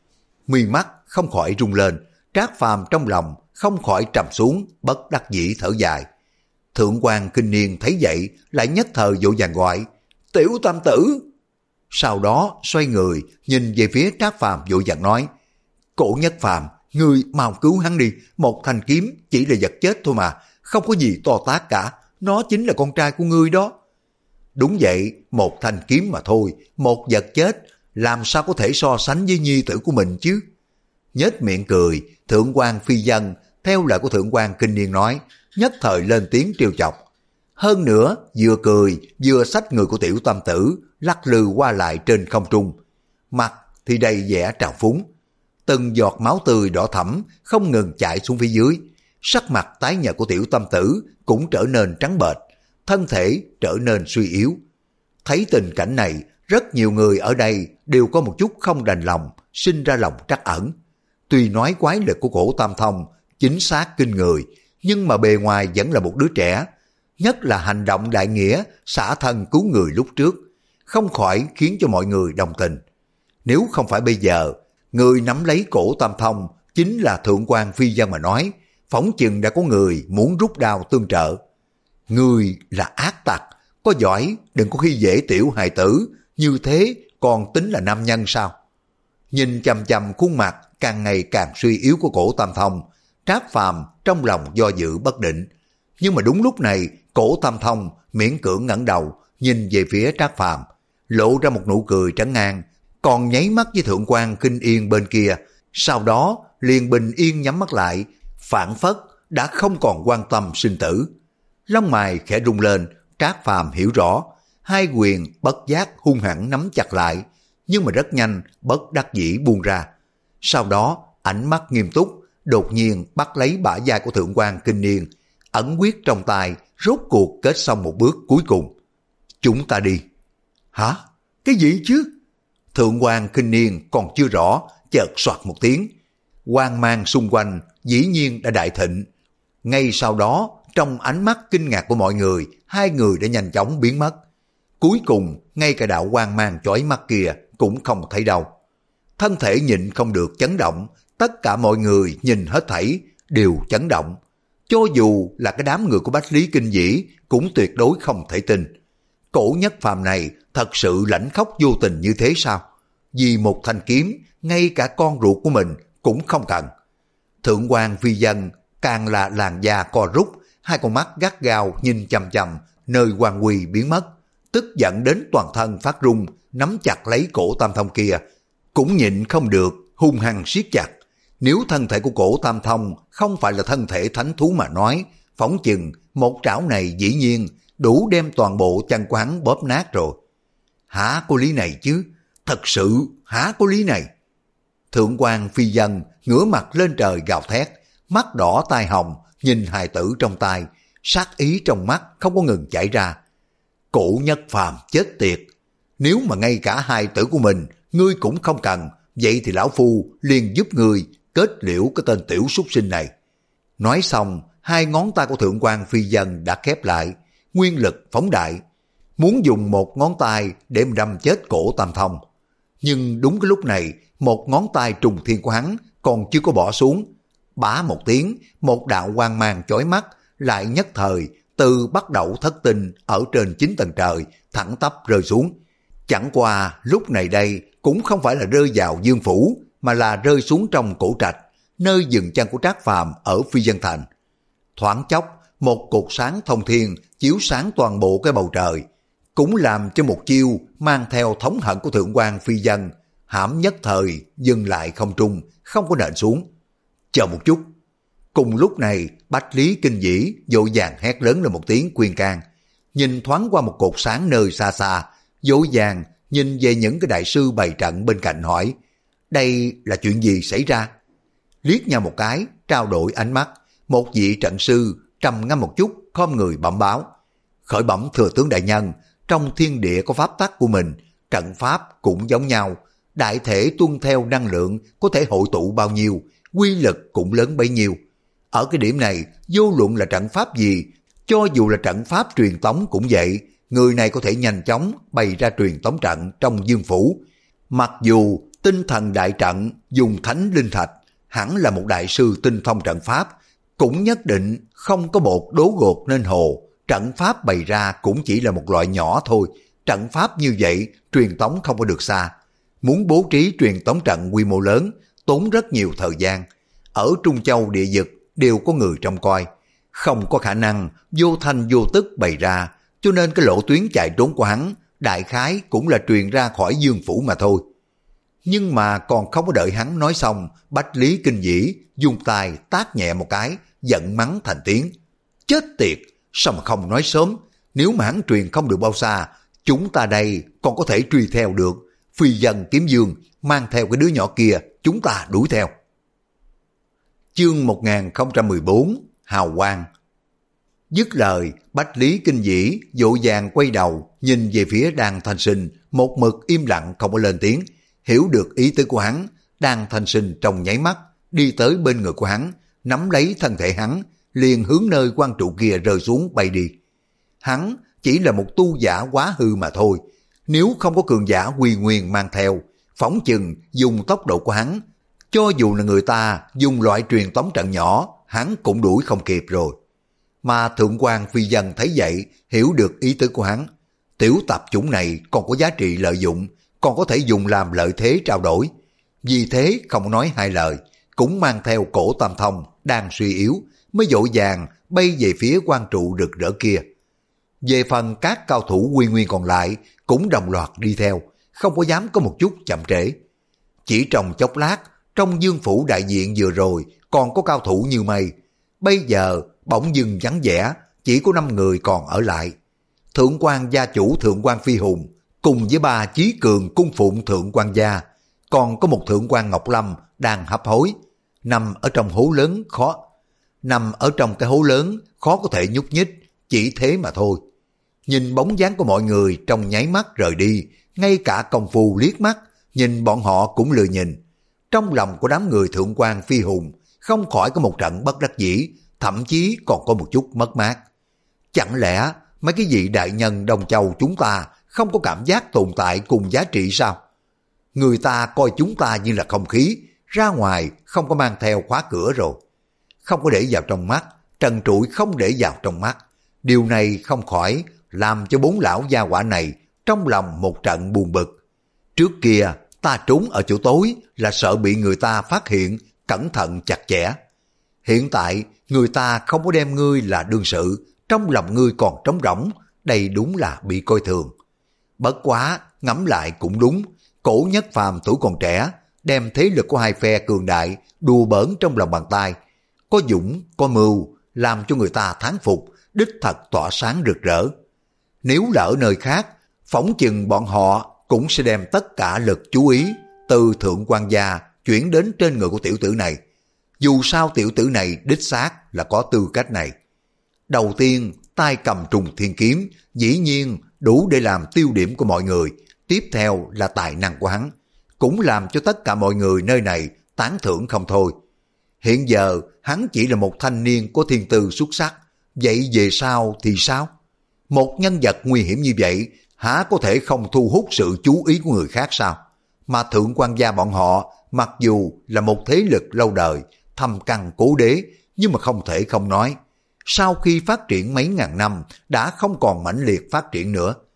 Mi mắt không khỏi rung lên, Trác Phàm trong lòng không khỏi trầm xuống, bất đắc dĩ thở dài. Thượng quan Kinh Niên thấy vậy lại nhất thời vội vàng gọi: Tiểu Tam Tử. Sau đó xoay người nhìn về phía Trác Phàm vội vàng nói: Cổ Nhất Phàm, ngươi mau cứu hắn đi, một thanh kiếm chỉ là vật chết thôi mà, không có gì to tát cả, nó chính là con trai của ngươi đó. Đúng vậy, một thanh kiếm mà thôi, một vật chết, làm sao có thể so sánh với nhi tử của mình chứ? Nhếch miệng cười, thượng quan phi dân theo lời của thượng quan Kinh Niên nói, nhất thời lên tiếng trêu chọc. Hơn nữa vừa cười vừa xách người của Tiểu Tam Tử lắc lư qua lại trên không trung, mặt thì đầy vẻ trào phúng. Từng giọt máu tươi đỏ thẫm không ngừng chảy xuống phía dưới, sắc mặt tái nhợt của Tiểu Tam Tử cũng trở nên trắng bệch, thân thể trở nên suy yếu. Thấy tình cảnh này, rất nhiều người ở đây đều có một chút không đành lòng, sinh ra lòng trắc ẩn. Tuy nói quái lực của cổ Tam Thông chính xác kinh người, nhưng mà bề ngoài vẫn là một đứa trẻ, nhất là hành động đại nghĩa xả thân cứu người lúc trước, không khỏi khiến cho mọi người đồng tình. Nếu không phải bây giờ, người nắm lấy cổ Tam Thông chính là thượng quan phi dân mà nói, phỏng chừng đã có người muốn rút đao tương trợ. Người là ác tặc, có giỏi đừng có khi dễ tiểu hài tử, như thế còn tính là nam nhân sao? Nhìn chằm chằm khuôn mặt càng ngày càng suy yếu của cổ Tam Thông, Trác Phàm trong lòng do dự bất định. Nhưng mà đúng lúc này, cổ Tam Thông miễn cưỡng ngẩng đầu nhìn về phía Trác Phàm, lộ ra một nụ cười trấn an, còn nháy mắt với thượng quan Kinh Yên bên kia, sau đó liền bình yên nhắm mắt lại, phảng phất đã không còn quan tâm sinh tử. Lông mày khẽ rung lên, Trác Phàm hiểu rõ, hai quyền bất giác hung hãn nắm chặt lại, nhưng mà rất nhanh bất đắc dĩ buông ra. Sau đó ánh mắt nghiêm túc, đột nhiên bắt lấy bả vai của thượng quan Kinh Niên, ẩn quyết trong tay, rốt cuộc kết xong một bước cuối cùng. Chúng ta đi. Hả? Cái gì chứ? Thượng quan Kinh Niên còn chưa rõ, chợt soạt một tiếng. Quang mang xung quanh dĩ nhiên đã đại thịnh. Ngay sau đó, trong ánh mắt kinh ngạc của mọi người, hai người đã nhanh chóng biến mất. Cuối cùng, ngay cả đạo quang mang chói mắt kia cũng không thấy đâu. Thân thể nhịn không được chấn động, tất cả mọi người nhìn hết thảy đều chấn động. Cho dù là cái đám người của Bách Lý Kinh Dĩ cũng tuyệt đối không thể tin. Cổ Nhất Phàm này thật sự lãnh khóc vô tình như thế sao? Vì một thanh kiếm, ngay cả con ruột của mình cũng không cần. Thượng quan phi dân càng là làn da co rút, hai con mắt gắt gao nhìn chằm chằm nơi Quan Quy biến mất, tức giận đến toàn thân phát run, nắm chặt lấy cổ Tam Thông kia, cũng nhịn không được hung hăng siết chặt. Nếu thân thể của cổ Tam Thông không phải là thân thể thánh thú mà nói, phỏng chừng một trảo này dĩ nhiên đủ đem toàn bộ chân của hắn bóp nát rồi. Hả có lý này chứ? Thật sự hả có lý này? Thượng quan phi dân ngửa mặt lên trời gào thét, mắt đỏ tai hồng, nhìn hài tử trong tay, sát ý trong mắt không có ngừng chảy ra. Cổ Nhất Phàm chết tiệt, nếu mà ngay cả hài tử của mình ngươi cũng không cần, vậy thì lão phu liền giúp ngươi kết liễu cái tên tiểu súc sinh này. Nói xong, hai ngón tay của thượng quan phi dân đã khép lại, nguyên lực phóng đại, muốn dùng một ngón tay để đâm chết cổ Tam Thông. Nhưng đúng cái lúc này, một ngón tay trùng thiên của hắn còn chưa có bỏ xuống. Bá một tiếng, một đạo quang mang chói mắt lại nhất thời từ bắt đầu thất tinh ở trên chín tầng trời thẳng tắp rơi xuống, Chẳng qua lúc này đây cũng không phải là rơi vào Dương Phủ, mà là rơi xuống trong cổ trạch, nơi dừng chân của Trác Phàm ở Phi Vân Thành. Thoáng chốc, một cột sáng thông thiên chiếu sáng toàn bộ cái bầu trời, cũng làm cho một chiêu mang theo thống hận của thượng quan Phi Vân hãm nhất thời dừng lại không trung, không có nện xuống. Chờ một chút. Cùng lúc này, Bách Lý Kinh Dĩ vội vàng hét lớn lên một tiếng khuyên can, nhìn thoáng qua một cột sáng nơi xa xa, vội vàng nhìn về những cái đại sư bày trận bên cạnh hỏi, đây là chuyện gì xảy ra? Liếc nhau một cái, trao đổi ánh mắt, một vị trận sư trầm ngâm một chút, khom người bẩm báo, khởi bẩm thừa tướng đại nhân, trong thiên địa có pháp tắc của mình, trận pháp cũng giống nhau, đại thể tuân theo năng lượng có thể hội tụ bao nhiêu, quy lực cũng lớn bấy nhiêu. Ở cái điểm này, vô luận là trận pháp gì, cho dù là trận pháp truyền tống cũng vậy, người này có thể nhanh chóng bày ra truyền tống trận trong Dương Phủ. Mặc dù tinh thần đại trận dùng thánh linh thạch, hẳn là một đại sư tinh thông trận pháp, cũng nhất định không có bột đố gột nên hồ, trận pháp bày ra cũng chỉ là một loại nhỏ thôi. Trận pháp như vậy, truyền tống không có được xa. Muốn bố trí truyền tống trận quy mô lớn, tốn rất nhiều thời gian. Ở Trung Châu địa vực đều có người trông coi, không có khả năng vô thanh vô tức bày ra, cho nên cái lộ tuyến chạy trốn của hắn đại khái cũng là truyền ra khỏi Dương Phủ mà thôi. Nhưng mà còn không có đợi hắn nói xong, Bách Lý Kinh Dĩ dùng tay tát nhẹ một cái, giận mắng thành tiếng, chết tiệt, sao mà không nói sớm, nếu mà hắn truyền không được bao xa, chúng ta đây còn có thể truy theo được. Phi Vân Kiếm Dương mang theo cái đứa nhỏ kia, chúng ta đuổi theo. Chương một nghìn không trăm mười bốn Hào Quang. Dứt lời, Bách Lý Kinh Dĩ vội vàng quay đầu nhìn về phía Đan Thanh Sinh, một mực im lặng không có lên tiếng. Hiểu được ý tứ của hắn, Đan Thanh Sinh trong nháy mắt đi tới bên người của hắn, nắm lấy thân thể hắn, liền hướng nơi quan trụ kia rơi xuống bay đi. Hắn chỉ là một tu giả quá hư mà thôi, nếu không có cường giả quy nguyên mang theo, phóng chừng dùng tốc độ của hắn, cho dù là người ta dùng loại truyền tống trận nhỏ, hắn cũng đuổi không kịp rồi. Mà Thượng quan Phi Vân thấy vậy, hiểu được ý tứ của hắn. Tiểu tập chủng này còn có giá trị lợi dụng, còn có thể dùng làm lợi thế trao đổi. Vì thế không nói hai lời, cũng mang theo cổ Tam Thông đang suy yếu, mới vội vàng bay về phía quan trụ rực rỡ kia. Về phần các cao thủ quy nguyên còn lại cũng đồng loạt đi theo, không có dám có một chút chậm trễ. Chỉ trong chốc lát, trong Dương Phủ đại diện vừa rồi còn có cao thủ như mây, bây giờ bỗng dưng vắng vẻ, chỉ có năm người còn ở lại. Thượng quan gia chủ Thượng quan Phi Hùng cùng với ba chí cường cung phụng Thượng quan gia, còn có một Thượng quan Ngọc Lâm đang hấp hối, nằm ở trong hố lớn khó nằm ở trong cái hố lớn khó có thể nhúc nhích, chỉ thế mà thôi. Nhìn bóng dáng của mọi người trong nháy mắt rời đi, ngay cả công phu liếc mắt nhìn bọn họ cũng lười nhìn. Trong lòng của đám người Thượng quan Phi Hùng không khỏi có một trận bất đắc dĩ, thậm chí còn có một chút mất mát. Chẳng lẽ mấy cái vị đại nhân Đông Châu chúng ta không có cảm giác tồn tại cùng giá trị sao? Người ta coi chúng ta như là không khí, ra ngoài không có mang theo khóa cửa rồi. Không có để vào trong mắt, trần trụi không để vào trong mắt. Điều này không khỏi làm cho bốn lão gia hỏa này trong lòng một trận buồn bực. Trước kia ta trốn ở chỗ tối là sợ bị người ta phát hiện, cẩn thận chặt chẽ. Hiện tại người ta không có đem ngươi là đương sự, trong lòng ngươi còn trống rỗng, đây đúng là bị coi thường. Bất quá, ngẫm lại cũng đúng, Cổ Nhất Phàm tuổi còn trẻ, đem thế lực của hai phe cường đại đùa bỡn trong lòng bàn tay, có dũng, có mưu, làm cho người ta thán phục, đích thật tỏa sáng rực rỡ. Nếu là ở nơi khác, phỏng chừng bọn họ cũng sẽ đem tất cả lực chú ý từ Thượng quan gia chuyển đến trên người của tiểu tử này. Dù sao tiểu tử này đích xác là có tư cách này. Đầu tiên, tay cầm trùng thiên kiếm, dĩ nhiên đủ để làm tiêu điểm của mọi người. Tiếp theo là tài năng của hắn, cũng làm cho tất cả mọi người nơi này tán thưởng không thôi. Hiện giờ, hắn chỉ là một thanh niên có thiên tư xuất sắc. Vậy về sau thì sao? Một nhân vật nguy hiểm như vậy, há có thể không thu hút sự chú ý của người khác sao? Mà Thượng quan gia bọn họ, mặc dù là một thế lực lâu đời, thâm căn cố đế, nhưng mà không thể không nói. Sau khi phát triển mấy ngàn năm, đã không còn mãnh liệt phát triển nữa.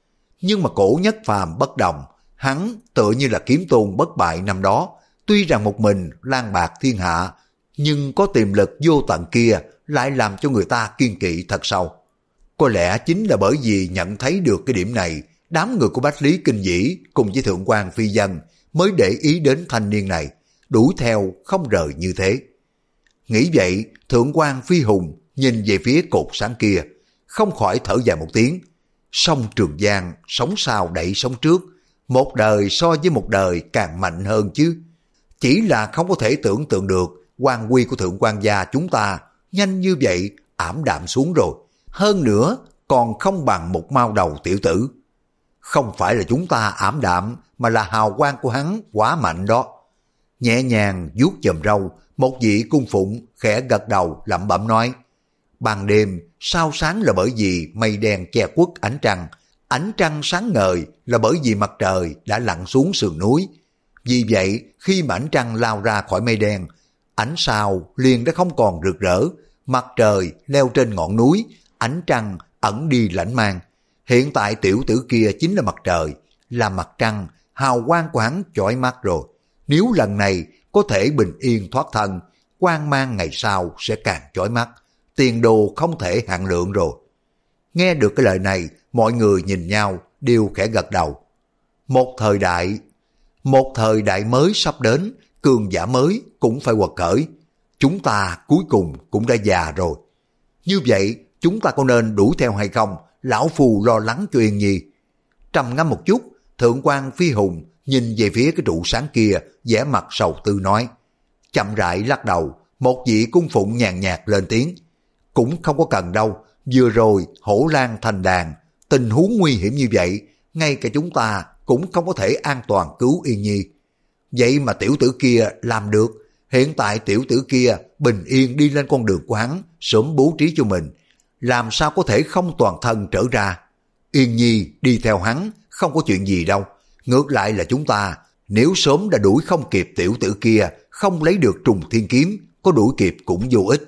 Nhưng mà Cổ Nhất Phàm bất đồng, hắn tựa như là kiếm tôn bất bại năm đó, tuy rằng một mình lang bạc thiên hạ, nhưng có tiềm lực vô tận kia lại làm cho người ta kiên kỵ thật sâu. Có lẽ chính là bởi vì nhận thấy được cái điểm này, đám người của Bách Lý Kinh Dĩ cùng với Thượng quan Phi Dân mới để ý đến thanh niên này, đuổi theo không rời như thế. Nghĩ vậy, Thượng quan Phi Hùng nhìn về phía cột sáng kia, không khỏi thở dài một tiếng. Sông Trường Giang, sống sau đẩy sống trước, một đời so với một đời càng mạnh hơn chứ. Chỉ là không có thể tưởng tượng được quan quy của Thượng quan gia chúng ta nhanh như vậy ảm đạm xuống rồi. Hơn nữa còn không bằng một mao đầu tiểu tử. Không phải là chúng ta ảm đạm, mà là hào quang của hắn quá mạnh đó. Nhẹ nhàng vuốt chòm râu, một vị cung phụng khẽ gật đầu lẩm bẩm nói: ban đêm sao sáng là bởi vì mây đen che khuất ánh trăng, ánh trăng sáng ngời là bởi vì mặt trời đã lặn xuống sườn núi. Vì vậy khi mà ánh trăng lao ra khỏi mây đen, ánh sao liền đã không còn rực rỡ, mặt trời leo trên ngọn núi, ánh trăng ẩn đi lãnh mang. Hiện tại tiểu tử kia chính là mặt trời, là mặt trăng, hào quang của hắn chói mắt rồi. Nếu lần này có thể bình yên thoát thân, quang mang ngày sau sẽ càng chói mắt, tiền đồ không thể hạn lượng rồi. Nghe được cái lời này, mọi người nhìn nhau đều khẽ gật đầu. Một thời đại, một thời đại mới sắp đến, cường giả mới cũng phải quật khởi. Chúng ta cuối cùng cũng đã già rồi. Như vậy chúng ta có nên đuổi theo hay không? Lão Phù lo lắng cho Yên Nhi. Trầm ngâm một chút, Thượng quan Phi Hùng nhìn về phía cái trụ sáng kia, vẻ mặt sầu tư nói. Chậm rãi lắc đầu, một vị cung phụng nhàn nhạt lên tiếng. Cũng không có cần đâu, vừa rồi hổ lang thành đàn, tình huống nguy hiểm như vậy, ngay cả chúng ta cũng không có thể an toàn cứu Yên Nhi. Vậy mà tiểu tử kia làm được. Hiện tại tiểu tử kia bình yên đi lên con đường của hắn, sớm bố trí cho mình, làm sao có thể không toàn thân trở ra. Yên Nhi đi theo hắn không có chuyện gì đâu. Ngược lại là chúng ta, nếu sớm đã đuổi không kịp tiểu tử kia, không lấy được trùng thiên kiếm, có đuổi kịp cũng vô ích.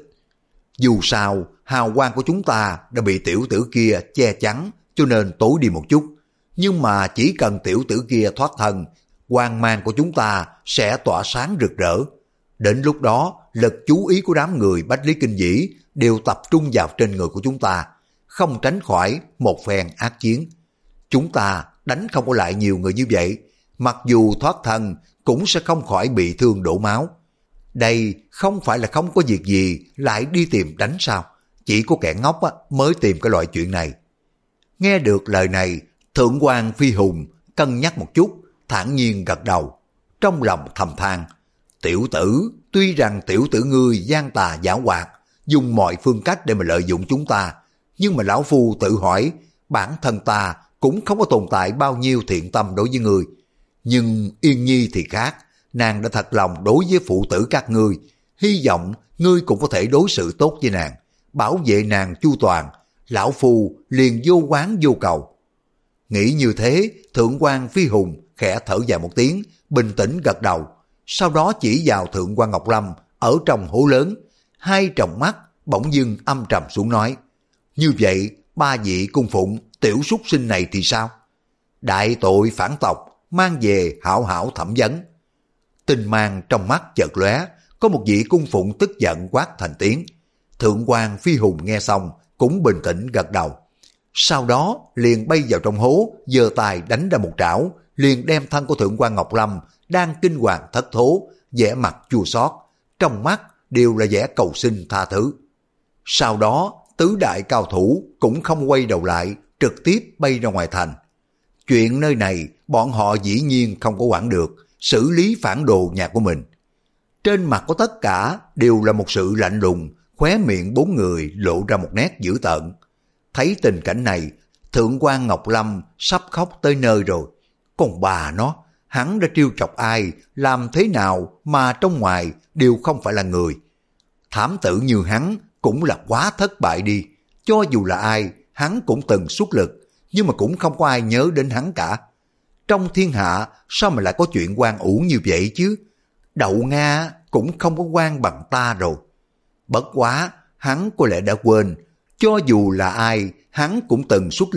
Dù sao, hào quang của chúng ta đã bị tiểu tử kia che chắn, cho nên tối đi một chút. Nhưng mà chỉ cần tiểu tử kia thoát thân, quang mang của chúng ta sẽ tỏa sáng rực rỡ. Đến lúc đó, lực chú ý của đám người Bách Lý Kinh Dĩ đều tập trung vào trên người của chúng ta, không tránh khỏi một phen ác chiến. Chúng ta đánh không có lại nhiều người như vậy, mặc dù thoát thân cũng sẽ không khỏi bị thương đổ máu. Đây không phải là không có việc gì lại đi tìm đánh sao? Chỉ có kẻ ngốc á, mới tìm cái loại chuyện này. Nghe được lời này, Thượng quan Phi Hùng cân nhắc một chút, thản nhiên gật đầu, trong lòng thầm than. Tiểu tử, tuy rằng tiểu tử ngươi gian tà giả hoạt, dùng mọi phương cách để mà lợi dụng chúng ta, nhưng mà lão phu tự hỏi, bản thân ta cũng không có tồn tại bao nhiêu thiện tâm đối với ngươi. Nhưng Yên Nhi thì khác, nàng đã thật lòng đối với phụ tử các ngươi, hy vọng ngươi cũng có thể đối xử tốt với nàng, bảo vệ nàng chu toàn, lão phu liền vô quán vô cầu. Nghĩ như thế, Thượng quan Phi Hùng khẽ thở dài một tiếng, bình tĩnh gật đầu, sau đó chỉ vào Thượng quan Ngọc Lâm ở trong hố lớn, hai tròng mắt bỗng dưng âm trầm xuống nói. Như vậy, ba vị cung phụng tiểu súc sinh này thì sao? Đại tội phản tộc, mang về hảo hảo thẩm vấn. Tinh mang trong mắt chợt lóe, có một vị cung phụng tức giận quát thành tiếng. Thượng quan Phi Hùng nghe xong cũng bình tĩnh gật đầu. Sau đó liền bay vào trong hố, giơ tay đánh ra một trảo, liền đem thân của Thượng quan Ngọc Lâm đang kinh hoàng thất thố, vẻ mặt chua xót, trong mắt đều là vẻ cầu xin tha thứ. Sau đó tứ đại cao thủ cũng không quay đầu lại, trực tiếp bay ra ngoài thành. Chuyện nơi này bọn họ dĩ nhiên không có quản được, xử lý phản đồ nhà của mình. Trên mặt của tất cả đều là một sự lạnh lùng, khóe miệng bốn người lộ ra một nét dữ tợn. Thấy tình cảnh này, Thượng quan Ngọc Lâm sắp khóc tới nơi rồi. Còn bà nó, hắn đã trêu chọc ai, làm thế nào mà trong ngoài đều không phải là người. Thám tử như hắn cũng là quá thất bại đi. Cho dù là ai, hắn cũng từng xuất lực, nhưng mà cũng không có ai nhớ đến hắn cả. Trong thiên hạ, sao mà lại có chuyện oan uổng như vậy chứ? Đậu Nga cũng không có oan bằng ta rồi. Bất quá, hắn có lẽ đã quên, cho dù là ai, hắn cũng từng xuất lực,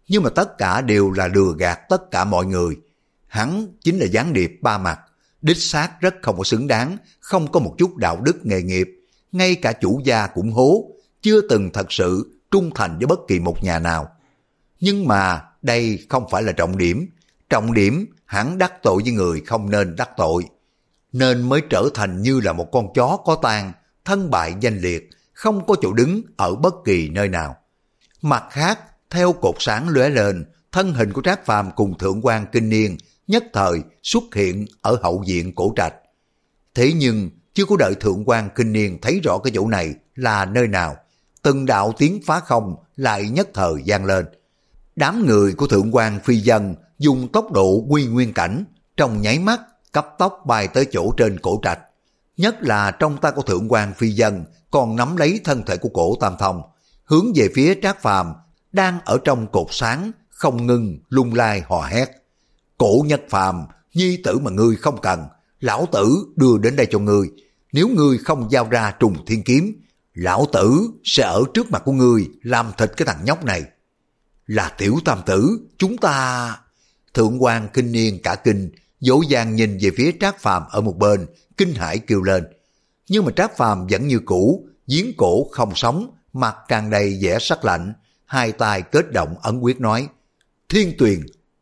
nhưng mà tất cả đều là lừa gạt tất cả mọi người. Hắn chính là gián điệp ba mặt, đích xác rất không có xứng đáng, không có một chút đạo đức nghề nghiệp, ngay cả chủ gia cũng hố, chưa từng thật sự trung thành với bất kỳ một nhà nào. Nhưng mà đây không phải là trọng điểm, trọng điểm hắn đắc tội với người không nên đắc tội, nên mới trở thành như là một con chó có tang, thân bại danh liệt, không có chỗ đứng ở bất kỳ nơi nào. Mặt khác, theo cột sáng lóe lên, thân hình của Trác Phàm cùng Thượng quan Kinh Niên nhất thời xuất hiện ở hậu viện cổ trạch. Thế nhưng chưa có đợi Thượng quan Kinh Niên thấy rõ cái chỗ này là nơi nào, từng đạo tiếng phá không lại nhất thời vang lên. Đám người của Thượng quan Phi Dân dùng tốc độ quy nguyên cảnh, trong nháy mắt cấp tốc bay tới chỗ trên cổ trạch. Nhất là trong tay của Thượng quan Phi Dân còn nắm lấy thân thể của Cổ Tam Thông, hướng về phía Trác Phàm đang ở trong cột sáng không ngừng lung lai hò hét. Cổ Nhất Phàm, nhi tử mà ngươi không cần, lão tử đưa đến đây cho ngươi. Nếu ngươi không giao ra Trùng Thiên Kiếm, lão tử sẽ ở trước mặt của ngươi làm thịt cái thằng nhóc này. Là Tiểu Tam tử, chúng ta... Thượng quan Kinh Niên cả kinh, dỗ dàng nhìn về phía Trác Phàm ở một bên, kinh hãi kêu lên. Nhưng mà Trác Phàm vẫn như cũ, giếng cổ không sóng, mặt tràn đầy vẻ sắc lạnh, hai tay kết động ấn quyết nói: Thiên Tuyền.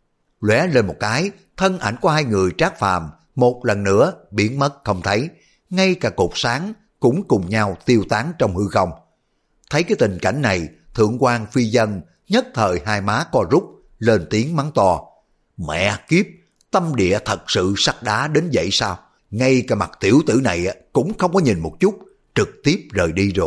Lóe lên một cái, thân ảnh của hai người Trác Phàm một lần nữa biến mất không thấy, ngay cả cột sáng cũng cùng nhau tiêu tán trong hư không. Thấy cái tình cảnh này, Thượng quan Phi Dân nhất thời hai má co rút, lên tiếng mắng to: Mẹ kiếp, tâm địa thật sự sắt đá đến vậy sao? Ngay cả mặt tiểu tử này cũng không có nhìn một chút, trực tiếp rời đi rồi.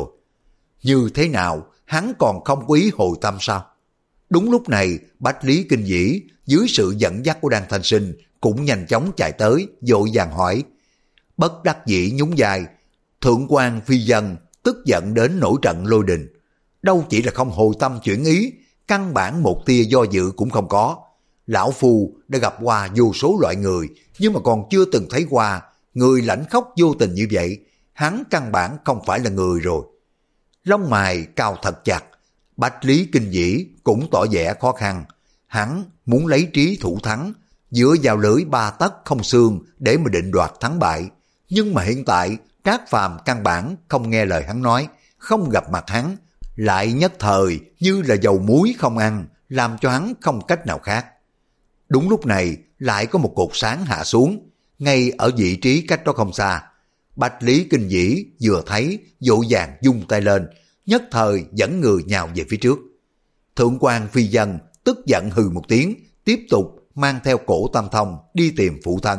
Như thế nào, hắn còn không có ý hồi tâm sao? Đúng lúc này, Bách Lý Kinh Dĩ dưới sự dẫn dắt của Đan Thanh Sinh cũng nhanh chóng chạy tới, vội vàng hỏi. Bất đắc dĩ nhún vai, Thượng quan Phi Dân tức giận đến nổi trận lôi đình. Đâu chỉ là không hồi tâm chuyển ý, căn bản một tia do dự cũng không có. Lão Phu đã gặp qua vô số loại người, nhưng mà còn chưa từng thấy qua người lãnh khóc vô tình như vậy. Hắn căn bản không phải là người rồi. Lông mày cao thật chặt, Bách Lý Kinh Dĩ cũng tỏ vẻ khó khăn. Hắn muốn lấy trí thủ thắng, giữa vào lưới ba tấc không xương để mà định đoạt thắng bại. Nhưng mà hiện tại Trác Phàm căn bản không nghe lời hắn nói, không gặp mặt hắn, lại nhất thời như là dầu muối không ăn, làm cho hắn không cách nào khác. Đúng lúc này lại có một cột sáng hạ xuống, ngay ở vị trí cách đó không xa. Bách Lý Kinh Dĩ vừa thấy, vội vàng vung tay lên, nhất thời dẫn người nhào về phía trước. Thượng quan Phi Dân tức giận hừ một tiếng, tiếp tục mang theo Cổ Tam Thông đi tìm phụ thân.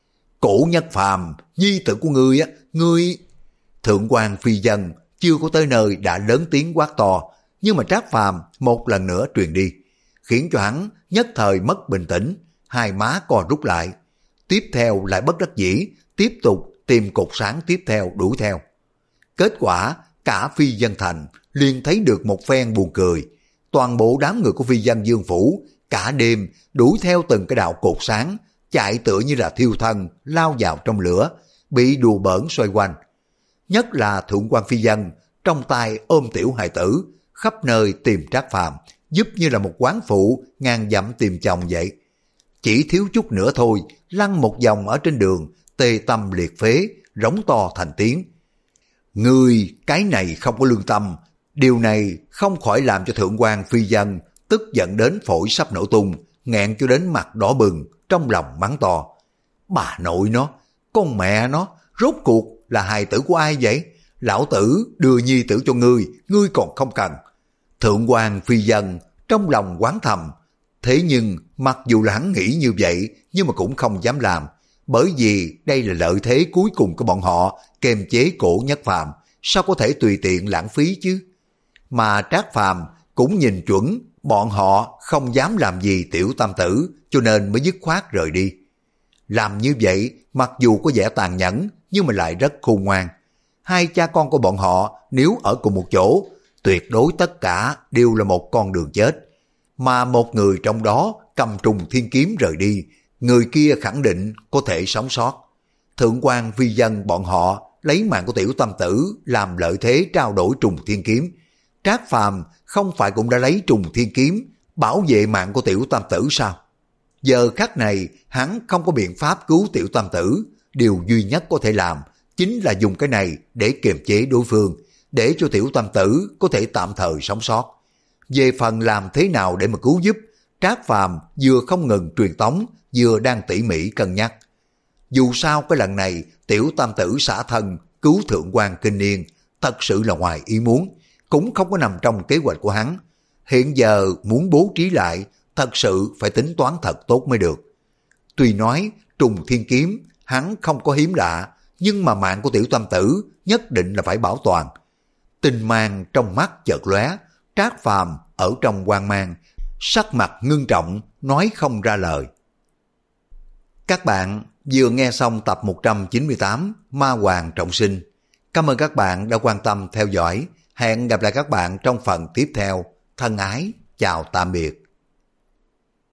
Cổ Nhất Phàm, nhi tử của ngươi á, ngươi... Thượng quan Phi Dân chưa có tới nơi đã lớn tiếng quát to, nhưng mà Trác Phàm một lần nữa truyền đi, khiến cho hắn nhất thời mất bình tĩnh, hai má co rút lại. Tiếp theo lại bất đắc dĩ, tiếp tục tìm cột sáng tiếp theo đuổi theo. Kết quả cả Phi Dân Thành liền thấy được một phen buồn cười. Toàn bộ đám người của Phi Dân Dương Phủ cả đêm đuổi theo từng cái đạo cột sáng, chạy tựa như là thiêu thân lao vào trong lửa, bị đùa bỡn xoay quanh. Nhất là Thượng quan Phi Dân trong tay ôm tiểu hài tử, khắp nơi tìm Trác Phàm, giúp như là một quán phụ ngàn dặm tìm chồng vậy. Chỉ thiếu chút nữa thôi, lăn một vòng ở trên đường, tê tâm liệt phế, rống to thành tiếng. Ngươi cái này không có lương tâm. Điều này không khỏi làm cho Thượng quan Phi Dân tức giận đến phổi sắp nổ tung, nghẹn cho đến mặt đỏ bừng, trong lòng mắng to. Bà nội nó, con mẹ nó, rốt cuộc là hài tử của ai vậy? Lão tử đưa nhi tử cho ngươi, ngươi còn không cần. Thượng quan Phi Dân trong lòng oán thầm, thế nhưng mặc dù là hắn nghĩ như vậy, nhưng mà cũng không dám làm, bởi vì đây là lợi thế cuối cùng của bọn họ, kiềm chế Cổ Nhất Phàm, sao có thể tùy tiện lãng phí chứ? Mà Trác Phàm cũng nhìn chuẩn bọn họ không dám làm gì tiểu tam tử, cho nên mới dứt khoát rời đi. Làm như vậy mặc dù có vẻ tàn nhẫn, nhưng mà lại rất khôn ngoan. Hai cha con của bọn họ nếu ở cùng một chỗ, tuyệt đối tất cả đều là một con đường chết. Mà một người trong đó cầm Trùng Thiên Kiếm rời đi, người kia khẳng định có thể sống sót. Thượng quan Phi Dân bọn họ lấy mạng của tiểu tam tử làm lợi thế trao đổi Trùng Thiên Kiếm. Trác Phàm không phải cũng đã lấy Trùng Thiên Kiếm bảo vệ mạng của tiểu tam tử sao? Giờ khắc này hắn không có biện pháp cứu tiểu tam tử, điều duy nhất có thể làm chính là dùng cái này để kiềm chế đối phương, để cho tiểu tam tử có thể tạm thời sống sót. Về phần làm thế nào để mà cứu giúp, Trác Phàm vừa không ngừng truyền tống, vừa đang tỉ mỉ cân nhắc. Dù sao cái lần này tiểu tam tử xả thân cứu thượng quan Kinh Niên thật sự là ngoài ý muốn, cũng không có nằm trong kế hoạch của hắn. Hiện giờ muốn bố trí lại, thật sự phải tính toán thật tốt mới được. Tuy nói trùng thiên kiếm hắn không có hiếm lạ, nhưng mà mạng của tiểu tam tử nhất định là phải bảo toàn. Tinh mang trong mắt chợt lóe, Trác Phàm ở trong hoang mang, sắc mặt ngưng trọng, nói không ra lời. Các bạn vừa nghe xong tập một trăm chín mươi tám Ma Hoàng Trọng Sinh. Cảm ơn các bạn đã quan tâm theo dõi. Hẹn gặp lại các bạn trong phần tiếp theo. Thân ái, chào tạm biệt.